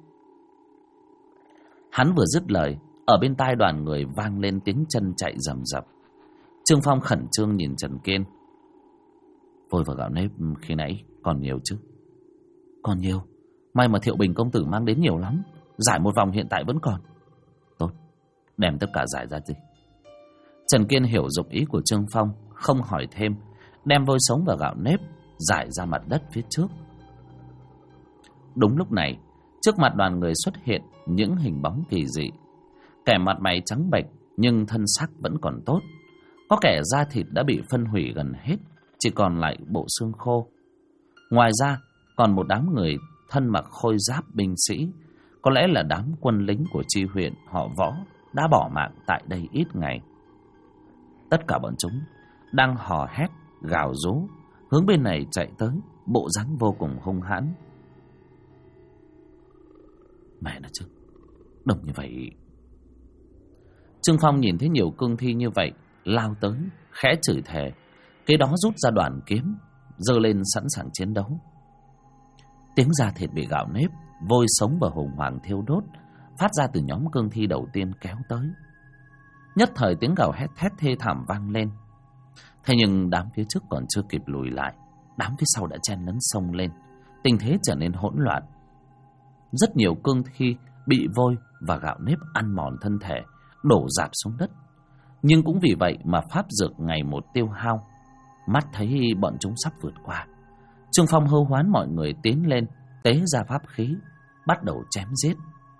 Hắn vừa dứt lời, ở bên tai đoàn người vang lên tiếng chân chạy rầm rập. Trương Phong khẩn trương nhìn Trần Kiên. Vôi và gạo nếp khi nãy còn nhiều chứ? Còn nhiều, may mà Thiệu Bình công tử mang đến nhiều lắm. Giải một vòng hiện tại vẫn còn. Tốt, đem tất cả giải ra đi. Trần Kiên hiểu dụng ý của Trương Phong, không hỏi thêm, đem vôi sống và gạo nếp giải ra mặt đất phía trước. Đúng lúc này, trước mặt đoàn người xuất hiện những hình bóng kỳ dị. Kẻ mặt mày trắng bệch, nhưng thân xác vẫn còn tốt. Có kẻ da thịt đã bị phân hủy gần hết, chỉ còn lại bộ xương khô. Ngoài ra, còn một đám người thân mặc khôi giáp binh sĩ, có lẽ là đám quân lính của chi huyện họ Võ đã bỏ mạng tại đây ít ngày. Tất cả bọn chúng đang hò hét, gào rú, hướng bên này chạy tới, bộ dáng vô cùng hung hãn. Mẹ nó chứ, đông như vậy. Trương Phong nhìn thấy nhiều cương thi như vậy, lao tới, khẽ chửi thề, kế đó rút ra đoạn kiếm, giơ lên sẵn sàng chiến đấu. Tiếng da thịt bị gạo nếp, vôi sống và hùng hoàng thiêu đốt phát ra từ nhóm cương thi đầu tiên kéo tới. Nhất thời tiếng gào hét thét thê thảm vang lên. Thế nhưng đám phía trước còn chưa kịp lùi lại, đám phía sau đã chen lấn xông lên, tình thế trở nên hỗn loạn. Rất nhiều cương thi bị vôi và gạo nếp ăn mòn thân thể, đổ rạp xuống đất. Nhưng cũng vì vậy mà pháp dược ngày một tiêu hao. Mắt thấy bọn chúng sắp vượt qua, Trương Phong hô hoán mọi người tiến lên, tế ra pháp khí, bắt đầu chém giết.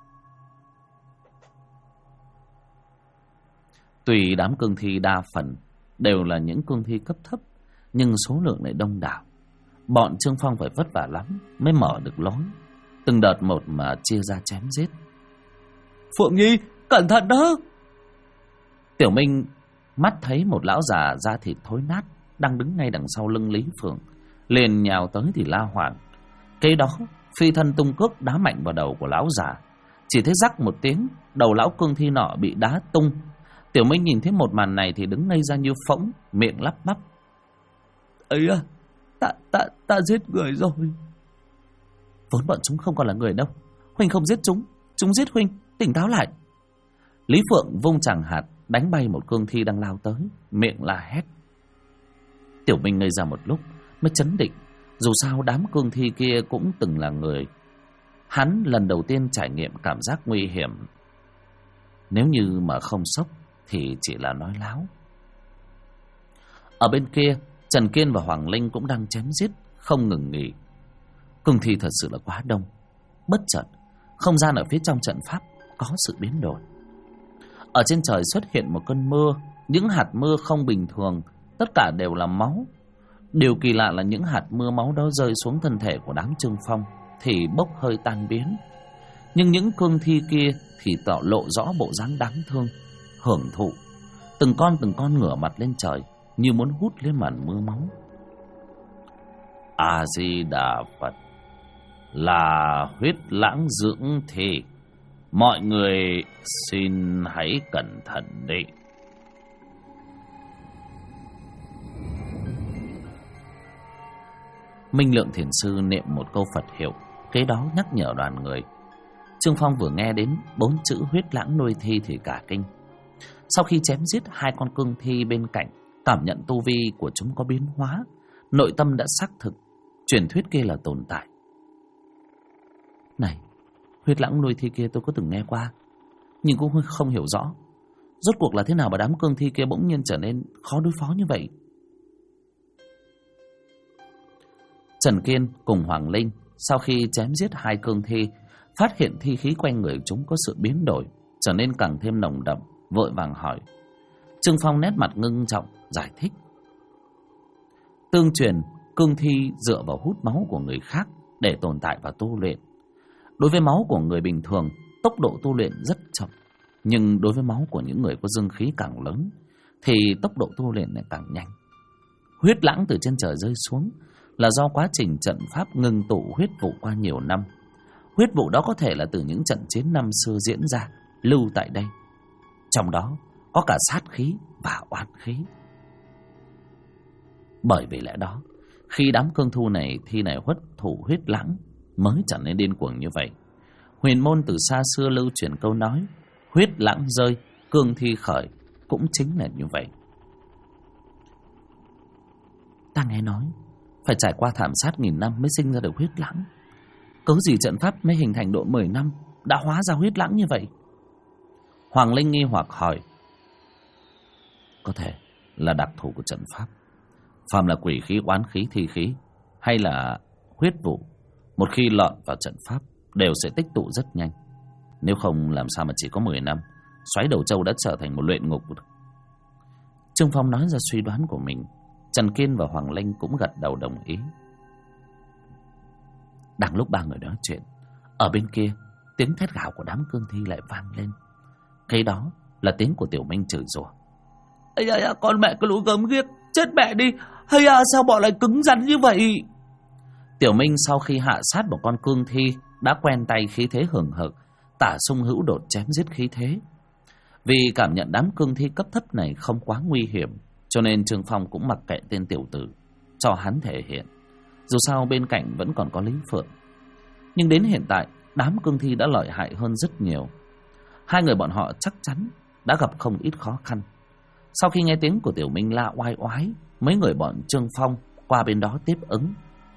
Tuy đám cương thi đa phần đều là những cương thi cấp thấp, nhưng số lượng lại đông đảo. Bọn Trương Phong phải vất vả lắm mới mở được lối, từng đợt một mà chia ra chém giết. Phượng Nhi, cẩn thận đó! Tiểu Minh mắt thấy một lão già da thịt thối nát đang đứng ngay đằng sau lưng Lý Phượng, liền nhào tới thì la hoảng. Kế đó phi thân tung cước đá mạnh vào đầu của lão già. Chỉ thấy rắc một tiếng, đầu lão cương thi nọ bị đá tung. Tiểu Minh nhìn thấy một màn này thì đứng ngây ra như phỗng, miệng lắp bắp: ấy à, ta giết người rồi. Vốn bọn chúng không còn là người đâu, huynh không giết chúng, chúng giết huynh, tỉnh táo lại. Lý Phượng vung tràng hạt đánh bay một cương thi đang lao tới, miệng la hét. Tiểu Minh ngây ra một lúc mới chấn định, dù sao đám cương thi kia cũng từng là người. Hắn lần đầu tiên trải nghiệm cảm giác nguy hiểm. Nếu như mà không sốc thì chỉ là nói láo. Ở bên kia, Trần Kiên và Hoàng Linh cũng đang chém giết không ngừng nghỉ. Cương thi thật sự là quá đông. Bất chợt, không gian ở phía trong trận pháp có sự biến đổi. Ở trên trời xuất hiện một cơn mưa. Những hạt mưa không bình thường, tất cả đều là máu. Điều kỳ lạ là những hạt mưa máu đó rơi xuống thân thể của đám Trương Phong thì bốc hơi tan biến. Nhưng những cương thi kia thì lộ rõ bộ dáng đáng thương, hưởng thụ. Từng con ngửa mặt lên trời, như muốn hút lên màn mưa máu. A Di Đà Phật, là huyết lãng dưỡng thi, mọi người xin hãy cẩn thận đi. Minh Lượng Thiền Sư niệm một câu Phật hiệu, kế đó nhắc nhở đoàn người. Trương Phong vừa nghe đến 4 chữ huyết lãng nuôi thi thì cả kinh. Sau khi chém giết 2 con cương thi bên cạnh, cảm nhận tu vi của chúng có biến hóa, nội tâm đã xác thực truyền thuyết kia là tồn tại. Này, huyết lãng nuôi thi kia tôi có từng nghe qua, nhưng cũng không hiểu rõ rốt cuộc là thế nào mà đám cương thi kia bỗng nhiên trở nên khó đối phó như vậy. Trần Kiên cùng Hoàng Linh sau khi chém giết 2 cương thi, phát hiện thi khí quanh người chúng có sự biến đổi, trở nên càng thêm nồng đậm, vội vàng hỏi. Trương Phong nét mặt ngưng trọng giải thích. Tương truyền, cương thi dựa vào hút máu của người khác để tồn tại và tu luyện. Đối với máu của người bình thường, tốc độ tu luyện rất chậm, nhưng đối với máu của những người có dương khí càng lớn thì tốc độ tu luyện lại càng nhanh. Huyết lãng từ trên trời rơi xuống là do quá trình trận pháp ngưng tụ huyết vụ qua nhiều năm. Huyết vụ đó có thể là từ những trận chiến năm xưa diễn ra, lưu tại đây. Trong đó có cả sát khí và oán khí. Bởi vì lẽ đó, khi đám cương thi này huất thủ huyết lãng mới trở nên điên cuồng như vậy. Huyền môn từ xa xưa lưu truyền câu nói huyết lãng rơi, cương thi khởi, cũng chính là như vậy. Ta nghe nói phải trải qua thảm sát nghìn năm mới sinh ra được huyết lãng. Cớ gì trận pháp mới hình thành độ 10 năm đã hóa ra huyết lãng như vậy? Hoàng Linh nghi hoặc hỏi. Có thể là đặc thù của trận pháp. Phàm là quỷ khí, oán khí, thi khí hay là huyết vụ, một khi lọt vào trận pháp đều sẽ tích tụ rất nhanh. Nếu không làm sao mà chỉ có 10 năm xoáy đầu trâu đã trở thành một luyện ngục. Trương Phong nói ra suy đoán của mình. Trần Kiên và Hoàng Linh cũng gật đầu đồng ý. Đang lúc ba người nói chuyện, ở bên kia tiếng thét gào của đám cương thi lại vang lên. Cái đó là tiếng của Tiểu Minh chửi rủa. Ây da, con mẹ cái lũ gớm ghiếc, chết mẹ đi. Hay à, sao bọn lại cứng rắn như vậy? Tiểu Minh sau khi hạ sát một con cương thi đã quen tay khí thế hừng hực, tả xung hữu đột chém giết khí thế. Vì cảm nhận đám cương thi cấp thấp này không quá nguy hiểm, cho nên Trương Phong cũng mặc kệ tên tiểu tử, cho hắn thể hiện. Dù sao bên cạnh vẫn còn có Lý Phượng. Nhưng đến hiện tại đám cương thi đã lợi hại hơn rất nhiều. Hai người bọn họ chắc chắn đã gặp không ít khó khăn. Sau khi nghe tiếng của Tiểu Minh la oai oái, mấy người bọn Trương Phong qua bên đó tiếp ứng.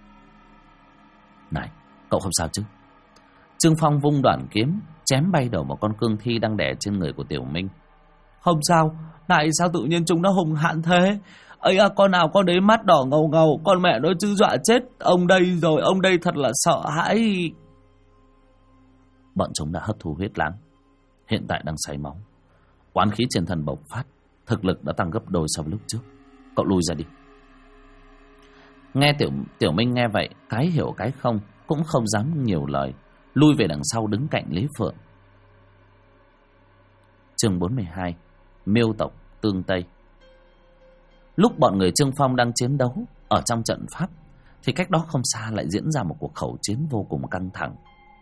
Này, cậu không sao chứ? Trương Phong vung đoạn kiếm chém bay đầu một con cương thi đang đè trên người của Tiểu Minh. Không sao. Này, sao tự nhiên chúng nó hung hãn thế? Ấy à, con nào con đấy mắt đỏ ngầu ngầu, con mẹ nó chứ dọa chết ông đây rồi. Ông đây thật là sợ hãi. Bọn chúng đã hấp thu huyết lãng, hiện tại đang say máu, oán khí trên thân bộc phát, thực lực đã tăng gấp đôi so với lúc trước. Cậu lui ra đi. Nghe Tiểu Minh nghe vậy, cái hiểu cái không, cũng không dám nhiều lời, lui về đằng sau đứng cạnh Lý Phượng. Chương 42: Miêu tộc Tương Tây. Lúc bọn người Trương Phong đang chiến đấu ở trong trận pháp, thì cách đó không xa lại diễn ra một cuộc khẩu chiến vô cùng căng thẳng.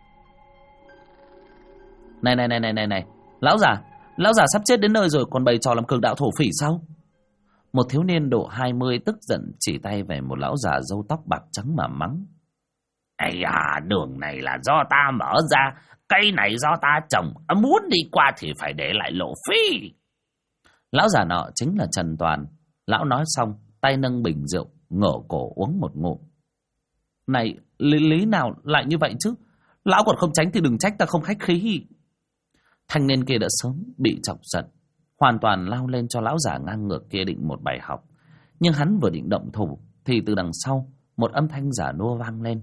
Này, lão già sắp chết đến nơi rồi còn bày trò làm cường đạo thổ phỉ sao? Một thiếu niên độ 20 tức giận chỉ tay về một lão già râu tóc bạc trắng mà mắng. Ây à, đường này là do ta mở ra, cây này do ta trồng, muốn đi qua thì phải để lại lộ phí. Lão già nọ chính là Trần Toàn. Lão nói xong, tay nâng bình rượu, ngửa cổ uống một ngụm. Này, lý nào lại như vậy chứ? Lão còn không tránh thì đừng trách ta không khách khí. Thanh niên kia đã sớm bị chọc giận, hoàn toàn lao lên cho lão già ngang ngược kia định một bài học. Nhưng hắn vừa định động thủ thì từ đằng sau một âm thanh giả nua vang lên.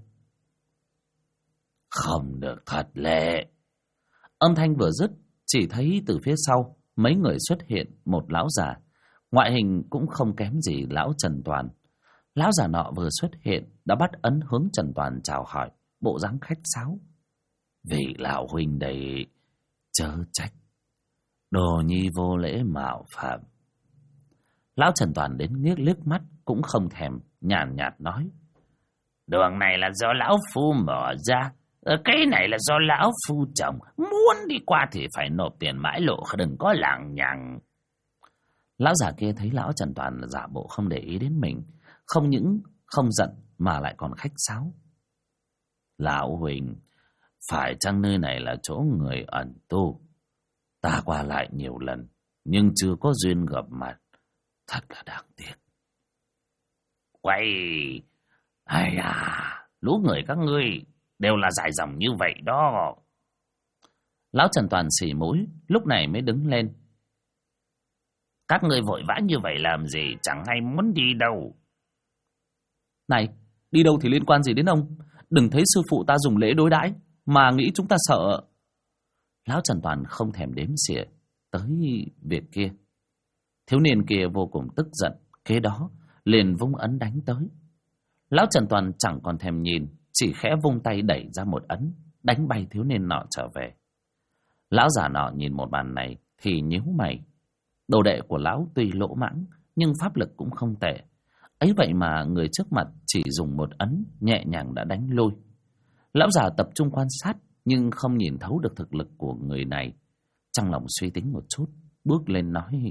Không được thật lệ. Âm thanh vừa dứt, chỉ thấy từ phía sau mấy người xuất hiện một lão già, ngoại hình cũng không kém gì lão Trần Toàn. Lão già nọ vừa xuất hiện đã bắt ấn hướng Trần Toàn chào hỏi, bộ dáng khách sáo. Vị lão huynh đây chớ trách, đồ nhi vô lễ mạo phạm. Lão Trần Toàn đến liếc mắt cũng không thèm, nhàn nhạt nói. Đường này là do lão phu mở ra, cái này là do lão phu trồng, muốn đi qua thì phải nộp tiền mãi lộ, đừng có lằng nhằng. Lão già kia thấy lão Trần Toàn giả bộ không để ý đến mình, không những không giận mà lại còn khách sáo. Lão huynh, phải chăng nơi này là chỗ người ẩn tu? Ta qua lại nhiều lần nhưng chưa có duyên gặp mặt, thật là đáng tiếc. Quay, ai à, lũ người các ngươi đều là dài dòng như vậy đó. Lão Trần Toàn xì mũi, lúc này mới đứng lên. Các ngươi vội vã như vậy làm gì, chẳng hay muốn đi đâu. Này, đi đâu thì liên quan gì đến ông? Đừng thấy sư phụ ta dùng lễ đối đãi mà nghĩ chúng ta sợ. Lão Trần Toàn không thèm đếm xỉa tới việc kia. Thiếu niên kia vô cùng tức giận, kế đó liền vung ấn đánh tới. Lão Trần Toàn chẳng còn thèm nhìn, chỉ khẽ vung tay đẩy ra một ấn, đánh bay thiếu niên nọ trở về. Lão già nọ nhìn một màn này thì nhíu mày. Đồ đệ của lão tuy lỗ mãng nhưng pháp lực cũng không tệ, ấy vậy mà người trước mặt chỉ dùng một ấn nhẹ nhàng đã đánh lui. Lão già tập trung quan sát nhưng không nhìn thấu được thực lực của người này. Trong lòng suy tính một chút, bước lên nói.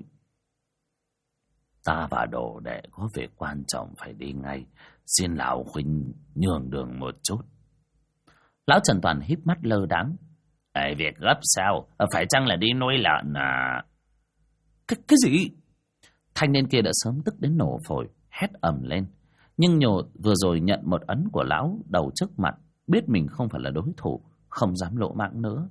Ta và đồ đệ có việc quan trọng phải đi ngay, xin lão huynh nhường đường một chút. Lão Trần Toàn híp mắt lơ đãng. Việc gấp sao? Phải chăng là đi nuôi lợn à? Cái gì? Thanh niên kia đã sớm tức đến nổ phổi, hét ầm lên. Nhưng nhổ vừa rồi nhận một ấn của lão đầu trước mặt, biết mình không phải là đối thủ, không dám lỗ mãng nữa.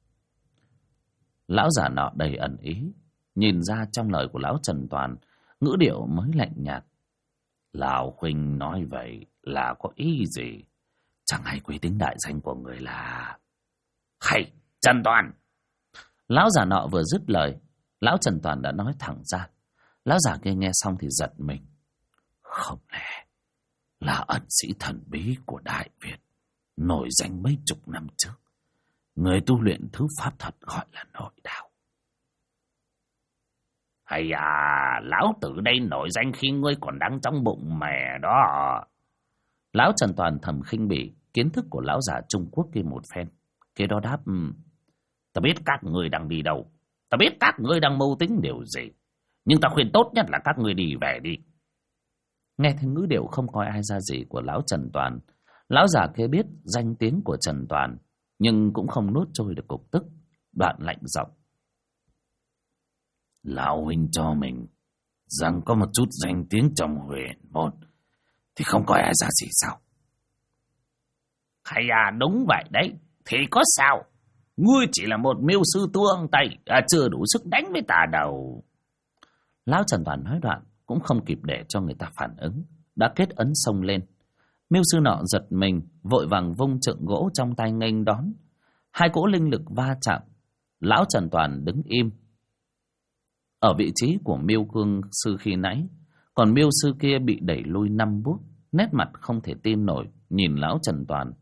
Lão già nọ đầy ẩn ý, nhìn ra trong lời của lão Trần Toàn, ngữ điệu mới lạnh nhạt. Lão huynh nói vậy là có ý gì? Chẳng hay quý tính đại danh của người là... Hay, Trần Toàn! Lão già nọ vừa dứt lời, lão Trần Toàn đã nói thẳng ra. Lão già kia nghe xong thì giật mình. Không lẽ là ẩn sĩ thần bí của Đại Việt, nổi danh mấy chục năm trước, người tu luyện thứ pháp thuật gọi là nội đạo? Hay à, lão tử đây nổi danh khi ngươi còn đang trong bụng mẹ đó. Lão Trần Toàn thầm khinh bỉ kiến thức của lão già Trung Quốc kia một phen. Kế đó đáp: Ta biết các ngươi đang đi đâu, ta biết các ngươi đang mưu tính điều gì, nhưng ta khuyên tốt nhất là các ngươi đi về đi. Nghe thấy ngữ điệu không coi ai ra gì của lão Trần Toàn, lão già kia biết danh tiếng của Trần Toàn, nhưng cũng không nuốt trôi được cục tức, đoạn lạnh giọng: Lão huynh cho mình rằng có một chút danh tiếng trong huyền môn thì không coi ai ra gì sao? Hay à, đúng vậy đấy, thì có sao? Ngươi chỉ là một mưu sư tuông Tây, chưa đủ sức đánh với ta đâu. Lão Trần Toàn nói đoạn cũng không kịp để cho người ta phản ứng, đã kết ấn xông lên. Mưu sư nọ giật mình, vội vàng vung trượng gỗ trong tay nghênh đón. Hai cỗ linh lực va chạm, lão Trần Toàn đứng im ở vị trí của Miêu Cương sư khi nãy, còn Miêu sư kia bị đẩy lui 5 bước, nét mặt không thể tin nổi nhìn lão Trần Toàn.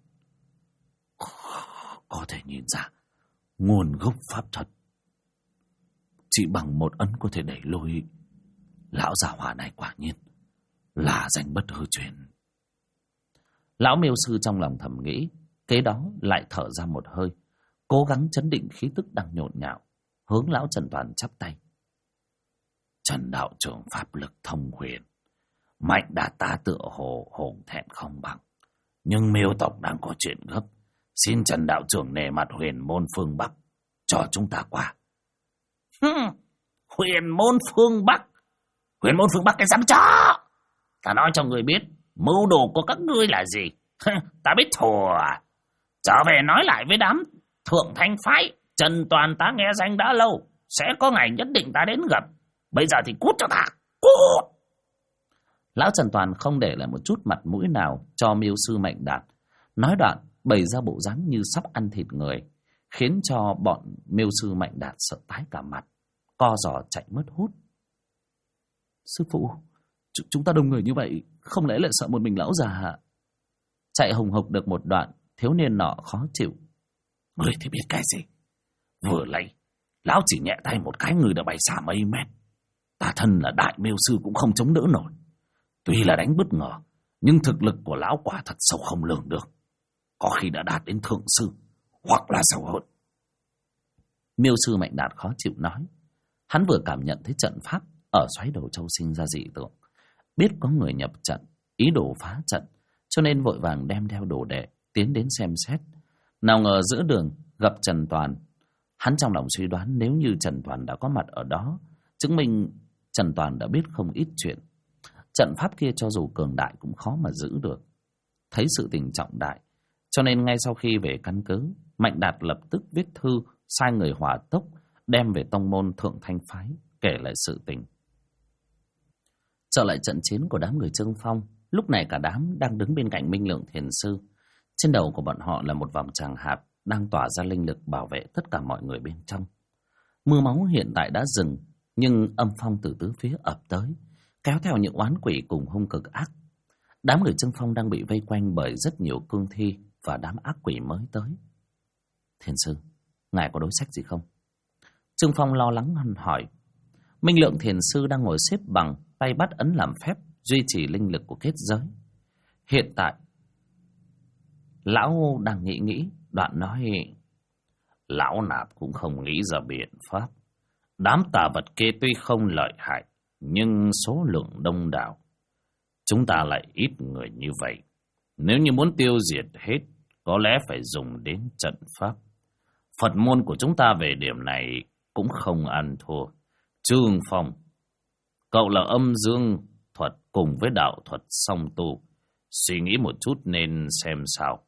Có thể nhìn ra nguồn gốc pháp thuật, chỉ bằng một ấn có thể đẩy lui. Lão già hỏa này quả nhiên là danh bất hư truyền. Lão Miêu sư trong lòng thầm nghĩ, kế đó lại thở ra một hơi, cố gắng trấn định khí tức đang nhộn nhạo, hướng lão Trần Toàn chắp tay. Trần đạo trưởng pháp lực thông huyền, mạnh đã ta tựa hồ hồn thẹn không bằng, nhưng Miêu tộc đang có chuyện gấp, xin Trần đạo trưởng nể mặt huyền môn phương Bắc cho chúng ta qua. Huyền môn phương Bắc? Huyền môn phương Bắc cái dám chó! Ta nói cho người biết, mưu đồ của các ngươi là gì? Ta biết thùa. Trở về nói lại với đám thượng thanh phái, Trần Toàn ta nghe danh đã lâu, sẽ có ngày nhất định ta đến gặp. Bây giờ thì cút cho ta, cút! Lão Trần Toàn không để lại một chút mặt mũi nào cho Miêu sư Mạnh Đạt, nói đoạn bày ra bộ dáng như sắp ăn thịt người, khiến cho bọn Miêu sư Mạnh Đạt sợ tái cả mặt, co giò chạy mất hút. Sư phụ, chúng ta đông người như vậy, không lẽ lại sợ một mình lão già hả? Chạy hùng hục được một đoạn, thiếu niên nọ khó chịu. Ngươi thì biết cái gì? Vừa lấy, lão chỉ nhẹ tay một cái người đã bay xa mấy mét. Ta thân là đại Miêu sư cũng không chống đỡ nổi. Tuy là đánh bất ngờ, nhưng thực lực của lão quả thật sâu không lường được. Có khi đã đạt đến thượng sư, hoặc là sâu hơn. Miêu sư Mạnh Đạt khó chịu nói. Hắn vừa cảm nhận thấy trận pháp ở Xoáy Đầu Châu sinh ra dị tượng, biết có người nhập trận, ý đồ phá trận, cho nên vội vàng đem theo đồ đệ tiến đến xem xét. Nào ngờ giữa đường gặp Trần Toàn. Hắn trong lòng suy đoán nếu như Trần Toàn đã có mặt ở đó, chứng minh Trần Toàn đã biết không ít chuyện. Trận pháp kia cho dù cường đại cũng khó mà giữ được. Thấy sự tình trọng đại, cho nên ngay sau khi về căn cứ, Mạnh Đạt lập tức viết thư sai người hỏa tốc đem về tông môn Thượng Thanh phái kể lại sự tình. Trở lại trận chiến của đám người Trương Phong, lúc này cả đám đang đứng bên cạnh Minh Lượng Thiền Sư. Trên đầu của bọn họ là một vòng tràng hạt đang tỏa ra linh lực bảo vệ tất cả mọi người bên trong. Mưa máu hiện tại đã dừng, nhưng âm phong từ tứ phía ập tới, kéo theo những oán quỷ cùng hung cực ác. Đám người Trương Phong đang bị vây quanh bởi rất nhiều cương thi và đám ác quỷ mới tới. Thiền Sư, ngài có đối sách gì không? Trương Phong lo lắng hỏi. Minh Lượng Thiền Sư đang ngồi xếp bằng, tay bắt ấn làm phép duy trì linh lực của kết giới. Hiện tại lão đang nghĩ, đoạn nói: Lão nạp cũng không nghĩ ra biện pháp. Đám tà vật kia tuy không lợi hại, nhưng số lượng đông đảo. Chúng ta lại ít người như vậy. Nếu như muốn tiêu diệt hết, có lẽ phải dùng đến trận pháp. Phật môn của chúng ta về điểm này cũng không ăn thua. Trương Phong, cậu là âm dương thuật cùng với đạo thuật song tu. Suy nghĩ một chút nên xem sao.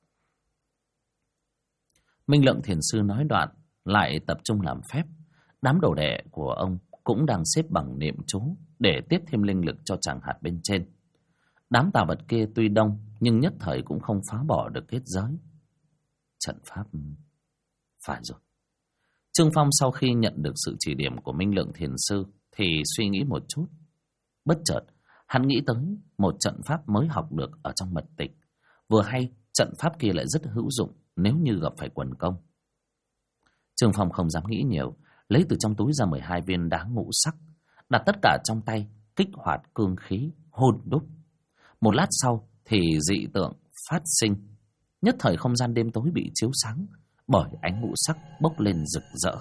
Minh Lượng Thiền Sư nói đoạn, lại tập trung làm phép. Đám đồ đệ của ông cũng đang xếp bằng niệm chú để tiếp thêm linh lực cho tràng hạt bên trên. Đám tà vật kia tuy đông, nhưng nhất thời cũng không phá bỏ được kết giới. Trận pháp phải rồi. Trương Phong sau khi nhận được sự chỉ điểm của Minh Lượng Thiền Sư thì suy nghĩ một chút. Bất chợt, hắn nghĩ tới một trận pháp mới học được ở trong mật tịch. Vừa hay, trận pháp kia lại rất hữu dụng nếu như gặp phải quần công. Trương Phong không dám nghĩ nhiều, lấy từ trong túi ra 12 viên đá ngũ sắc, đặt tất cả trong tay, kích hoạt cương khí, hôn đúc. Một lát sau thì dị tượng phát sinh. Nhất thời không gian đêm tối bị chiếu sáng bởi ánh ngũ sắc bốc lên rực rỡ.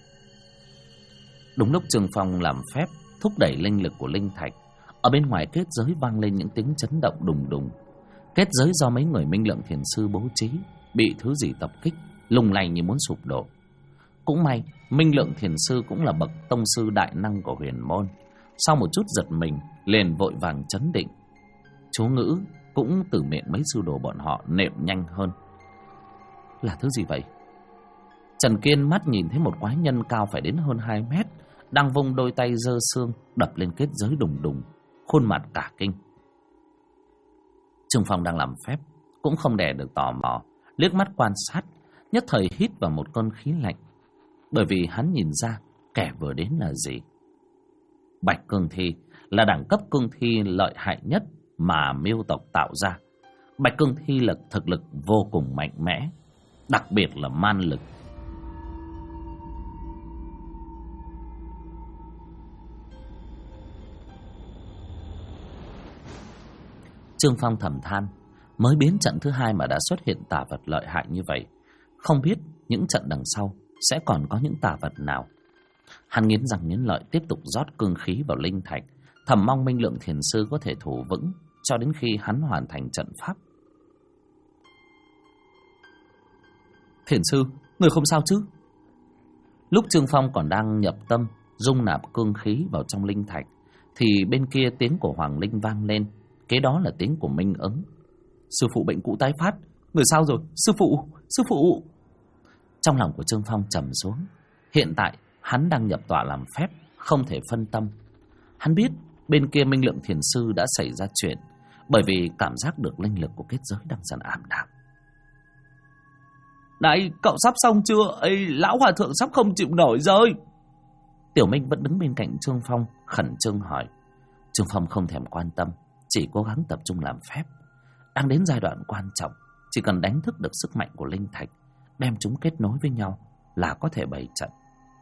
Đúng lúc Trương Phong làm phép thúc đẩy linh lực của linh thạch, ở bên ngoài kết giới vang lên những tiếng chấn động đùng đùng. Kết giới do mấy người Minh Lượng Thiền Sư bố trí bị thứ gì tập kích, lung lay như muốn sụp đổ. Cũng may Minh Lượng Thiền Sư cũng là bậc tông sư đại năng của huyền môn, sau một chút giật mình liền vội vàng chấn định. Chú ngữ cũng từ miệng mấy sư đồ bọn họ nệm nhanh hơn. Là thứ gì vậy? Trần Kiên mắt nhìn thấy một quái nhân cao phải đến hơn 2 mét, đang vung đôi tay giơ xương đập lên kết giới đùng đùng, khuôn mặt cả kinh. Trương Phong đang làm phép cũng không đè được tò mò, liếc mắt quan sát, nhất thời hít vào một cơn khí lạnh, bởi vì hắn nhìn ra kẻ vừa đến là gì. Bạch Cương Thi là đẳng cấp cương thi lợi hại nhất mà Miêu tộc tạo ra. Bạch Cương Thi là thực lực vô cùng mạnh mẽ, đặc biệt là man lực. Trương Phong thầm than, mới biến trận thứ 2 mà đã xuất hiện tà vật lợi hại như vậy, không biết những trận đằng sau sẽ còn có những tà vật nào. Hắn nghiến răng nghiến lợi tiếp tục rót cương khí vào linh thạch, thầm mong Minh Lượng Thiền Sư có thể thủ vững cho đến khi hắn hoàn thành trận pháp. Thiền Sư, người không sao chứ? Lúc Trương Phong còn đang nhập tâm dung nạp cương khí vào trong linh thạch thì bên kia tiếng của Hoàng Linh vang lên, kế đó là tiếng của Minh Ứng. Sư phụ bệnh cũ tái phát, người sao rồi? Sư phụ, sư phụ! Trong lòng của Trương Phong trầm xuống. Hiện tại hắn đang nhập tọa làm phép, không thể phân tâm. Hắn biết bên kia Minh Lượng Thiền Sư đã xảy ra chuyện, bởi vì cảm giác được linh lực của kết giới đang dần ảm đạm. Này, cậu sắp xong chưa? Ê, lão hòa thượng sắp không chịu nổi rồi. Tiểu Minh vẫn đứng bên cạnh Trương Phong, khẩn trương hỏi. Trương Phong không thèm quan tâm, chỉ cố gắng tập trung làm phép. Đang đến giai đoạn quan trọng, chỉ cần đánh thức được sức mạnh của linh thạch, đem chúng kết nối với nhau là có thể bày trận.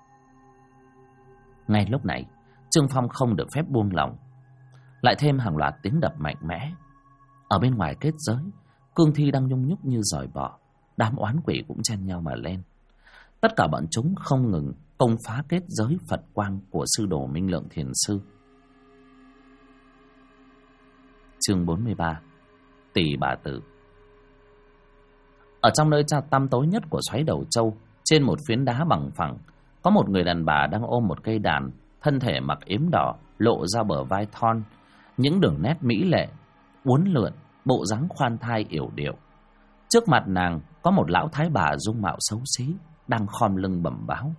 Ngay lúc này, Trương Phong không được phép buông lỏng. Lại thêm hàng loạt tiếng đập mạnh mẽ. Ở bên ngoài kết giới, cương thi đang nhung nhúc như giòi bọ, đám oán quỷ cũng chen nhau mà lên. Tất cả bọn chúng không ngừng công phá kết giới Phật quang của sư đồ Minh Lượng Thiền Sư. Chương 43: Tỷ bà tử. Ở trong nơi tăm tối nhất của xoáy Đầu Châu, trên một phiến đá bằng phẳng, có một người đàn bà đang ôm một cây đàn, thân thể mặc yếm đỏ, lộ ra bờ vai thon, những đường nét mỹ lệ, uốn lượn, bộ dáng khoan thai yểu điệu. Trước mặt nàng có một lão thái bà dung mạo xấu xí, đang khom lưng bẩm báo.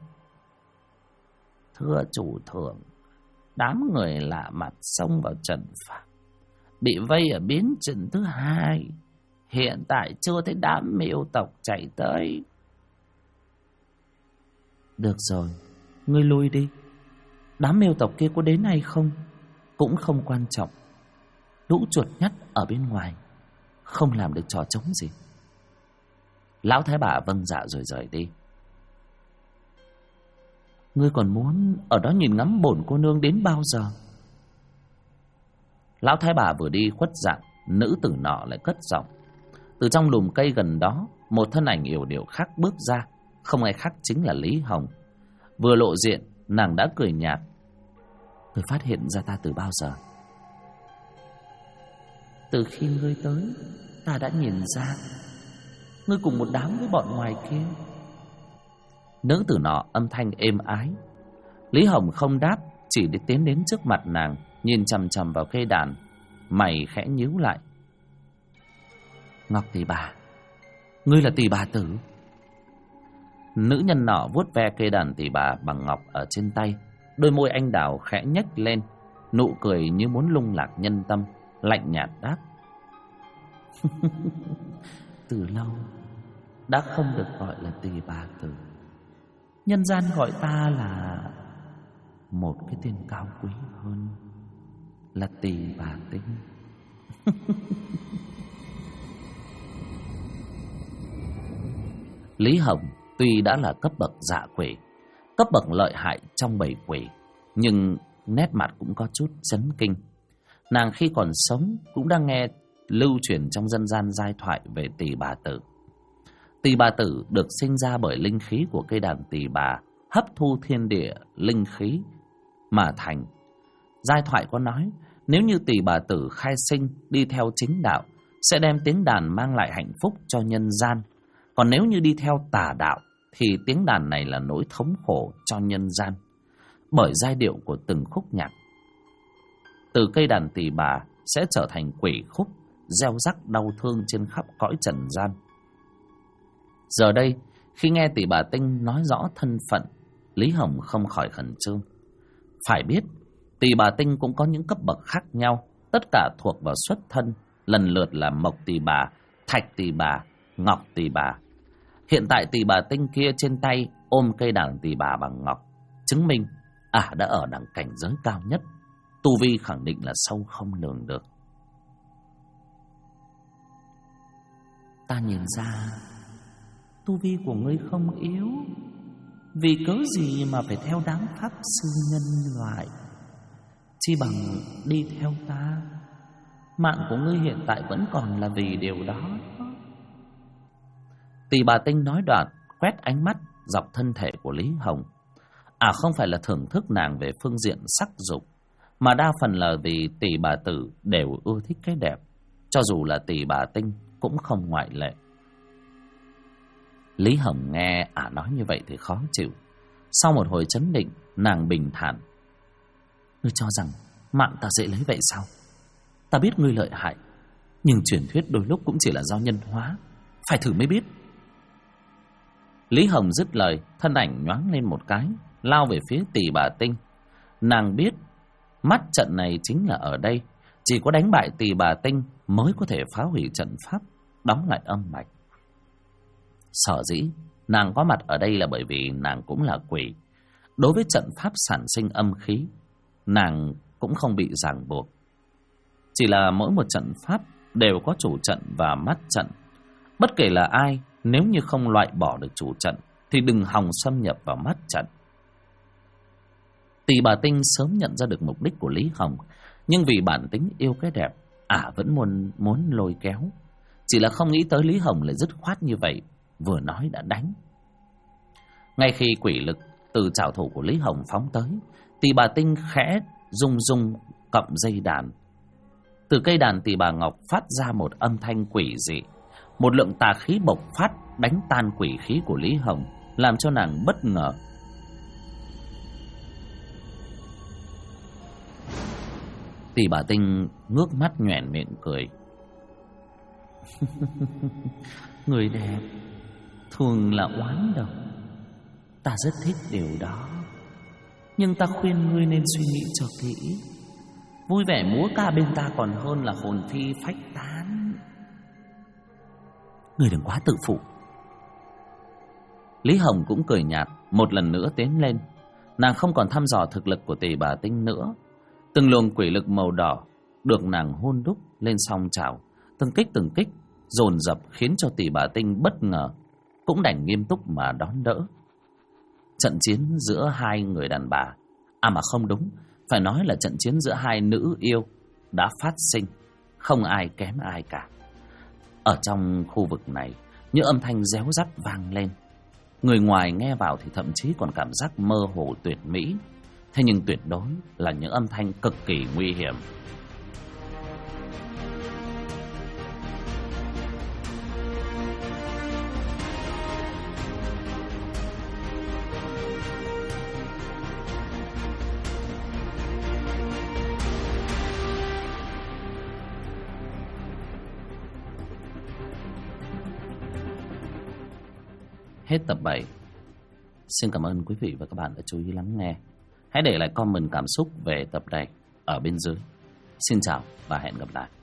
Thưa chủ thượng, đám người lạ mặt xông vào trận pháp, bị vây ở biến trận thứ 2. Hiện tại chưa thấy đám Miêu tộc chạy tới. Được rồi, ngươi lui đi. Đám Miêu tộc kia có đến hay không cũng không quan trọng. Lũ chuột nhắt ở bên ngoài không làm được trò trống gì. Lão thái bà vâng dạ rồi rời đi. Ngươi còn muốn ở đó nhìn ngắm bổn cô nương đến bao giờ? Lão thái bà vừa đi khuất dạng, nữ tử nọ lại cất giọng. Từ trong lùm cây gần đó, một thân ảnh yểu điệu khác bước ra, không ai khác chính là Lý Hồng. Vừa lộ diện, nàng đã cười nhạt. Ngươi phát hiện ra ta từ bao giờ? Từ khi ngươi tới, ta đã nhìn ra. Ngươi cùng một đám với bọn ngoài kia. Nữ tử nọ âm thanh êm ái. Lý Hồng không đáp, chỉ để tiến đến trước mặt nàng, nhìn chằm chằm vào cây đàn, mày khẽ nhíu lại. Ngọc tỷ bà, ngươi là tỷ bà tử? Nữ nhân nọ vuốt ve cây đàn tỷ bà bằng ngọc ở trên tay, đôi môi anh đào khẽ nhếch lên, nụ cười như muốn lung lạc nhân tâm, lạnh nhạt đáp. Từ lâu đã không được gọi là tỷ bà tử. Nhân gian gọi ta là một cái tên cao quý hơn, là Tỳ Bà Tinh. Lý Hồng tuy đã là cấp bậc dạ quỷ, cấp bậc lợi hại trong bầy quỷ, nhưng nét mặt cũng có chút chấn kinh. Nàng khi còn sống cũng đang nghe lưu truyền trong dân gian giai thoại về Tỳ Bà Tử. Tỳ Bà Tử được sinh ra bởi linh khí của cây đàn tỳ bà hấp thu thiên địa linh khí mà thành. Giai thoại có nói, nếu như Tỳ Bà Tử khai sinh đi theo chính đạo sẽ đem tiếng đàn mang lại hạnh phúc cho nhân gian. Còn nếu như đi theo tà đạo thì tiếng đàn này là nỗi thống khổ cho nhân gian. Bởi giai điệu của từng khúc nhạc, từ cây đàn tỳ bà sẽ trở thành quỷ khúc, gieo rắc đau thương trên khắp cõi trần gian. Giờ đây, khi nghe Tỳ Bà Tinh nói rõ thân phận, Lý Hồng không khỏi khẩn trương. Phải biết, Tỳ Bà Tinh cũng có những cấp bậc khác nhau, tất cả thuộc vào xuất thân, lần lượt là Mộc Tỳ Bà, Thạch Tỳ Bà, Ngọc Tỳ Bà. Hiện tại Tỳ Bà Tinh kia trên tay ôm cây đàn tỳ bà bằng ngọc, chứng minh đã ở đẳng cảnh giới cao nhất, tu vi khẳng định là sâu không lường được. Ta nhìn ra tu vi của ngươi không yếu, vì cớ gì mà phải theo đám pháp sư nhân loại? Chi bằng đi theo ta, mạng của ngươi hiện tại vẫn còn là vì điều đó. Tỳ Bà Tinh nói đoạn, quét ánh mắt dọc thân thể của Lý Hồng. Không phải là thưởng thức nàng về phương diện sắc dục, mà đa phần là vì Tỳ Bà Tử đều ưa thích cái đẹp, cho dù là Tỳ Bà Tinh cũng không ngoại lệ. Lý Hồng nghe nói như vậy thì khó chịu. Sau một hồi chấn định, nàng bình thản: Ngươi cho rằng mạng ta dễ lấy vậy sao? Ta biết ngươi lợi hại, nhưng truyền thuyết đôi lúc cũng chỉ là do nhân hóa, phải thử mới biết. Lý Hồng dứt lời, thân ảnh nhoáng lên một cái, lao về phía Tỳ Bà Tinh. Nàng biết mắt trận này chính là ở đây, chỉ có đánh bại Tỳ Bà Tinh mới có thể phá hủy trận pháp, đóng lại âm mạch. Sở dĩ nàng có mặt ở đây là bởi vì nàng cũng là quỷ. Đối với trận pháp sản sinh âm khí, nàng cũng không bị ràng buộc. Chỉ là mỗi một trận pháp đều có chủ trận và mắt trận. Bất kể là ai, nếu như không loại bỏ được chủ trận thì đừng hòng xâm nhập vào mắt trận. Tỳ Bà Tinh sớm nhận ra được mục đích của Lý Hồng, nhưng vì bản tính yêu cái đẹp, vẫn muốn lôi kéo. Chỉ là không nghĩ tới Lý Hồng lại dứt khoát như vậy, vừa nói đã đánh. Ngay khi quỷ lực từ trảo thủ của Lý Hồng phóng tới, Tỳ Bà Tinh khẽ rung rung cọng dây đàn. Từ cây đàn tỳ bà ngọc phát ra một âm thanh quỷ dị. Một lượng tà khí bộc phát đánh tan quỷ khí của Lý Hồng, làm cho nàng bất ngờ. Tỳ Bà Tinh ngước mắt nhoẻn miệng cười. Người đẹp thường là oán độc, ta rất thích điều đó. Nhưng ta khuyên ngươi nên suy nghĩ cho kỹ. Vui vẻ múa ca bên ta còn hơn là hồn phi phách tán. Ngươi đừng quá tự phụ. Lý Hồng cũng cười nhạt, một lần nữa tiến lên. Nàng không còn thăm dò thực lực của Tỳ Bà Tinh nữa. Từng luồng quỷ lực màu đỏ được nàng hôn đúc lên song chảo, từng kích dồn dập khiến cho Tỳ Bà Tinh bất ngờ, cũng đành nghiêm túc mà đón đỡ. Trận chiến giữa hai người đàn bà, mà không đúng, phải nói là trận chiến giữa hai nữ yêu đã phát sinh, không ai kém ai cả. Ở trong khu vực này, những âm thanh réo rắt vang lên. Người ngoài nghe vào thì thậm chí còn cảm giác mơ hồ tuyệt mỹ. Thế nhưng tuyệt đối là những âm thanh cực kỳ nguy hiểm. Hết tập 7. Xin cảm ơn quý vị và các bạn đã chú ý lắng nghe. Hãy để lại comment cảm xúc về tập này ở bên dưới. Xin chào và hẹn gặp lại.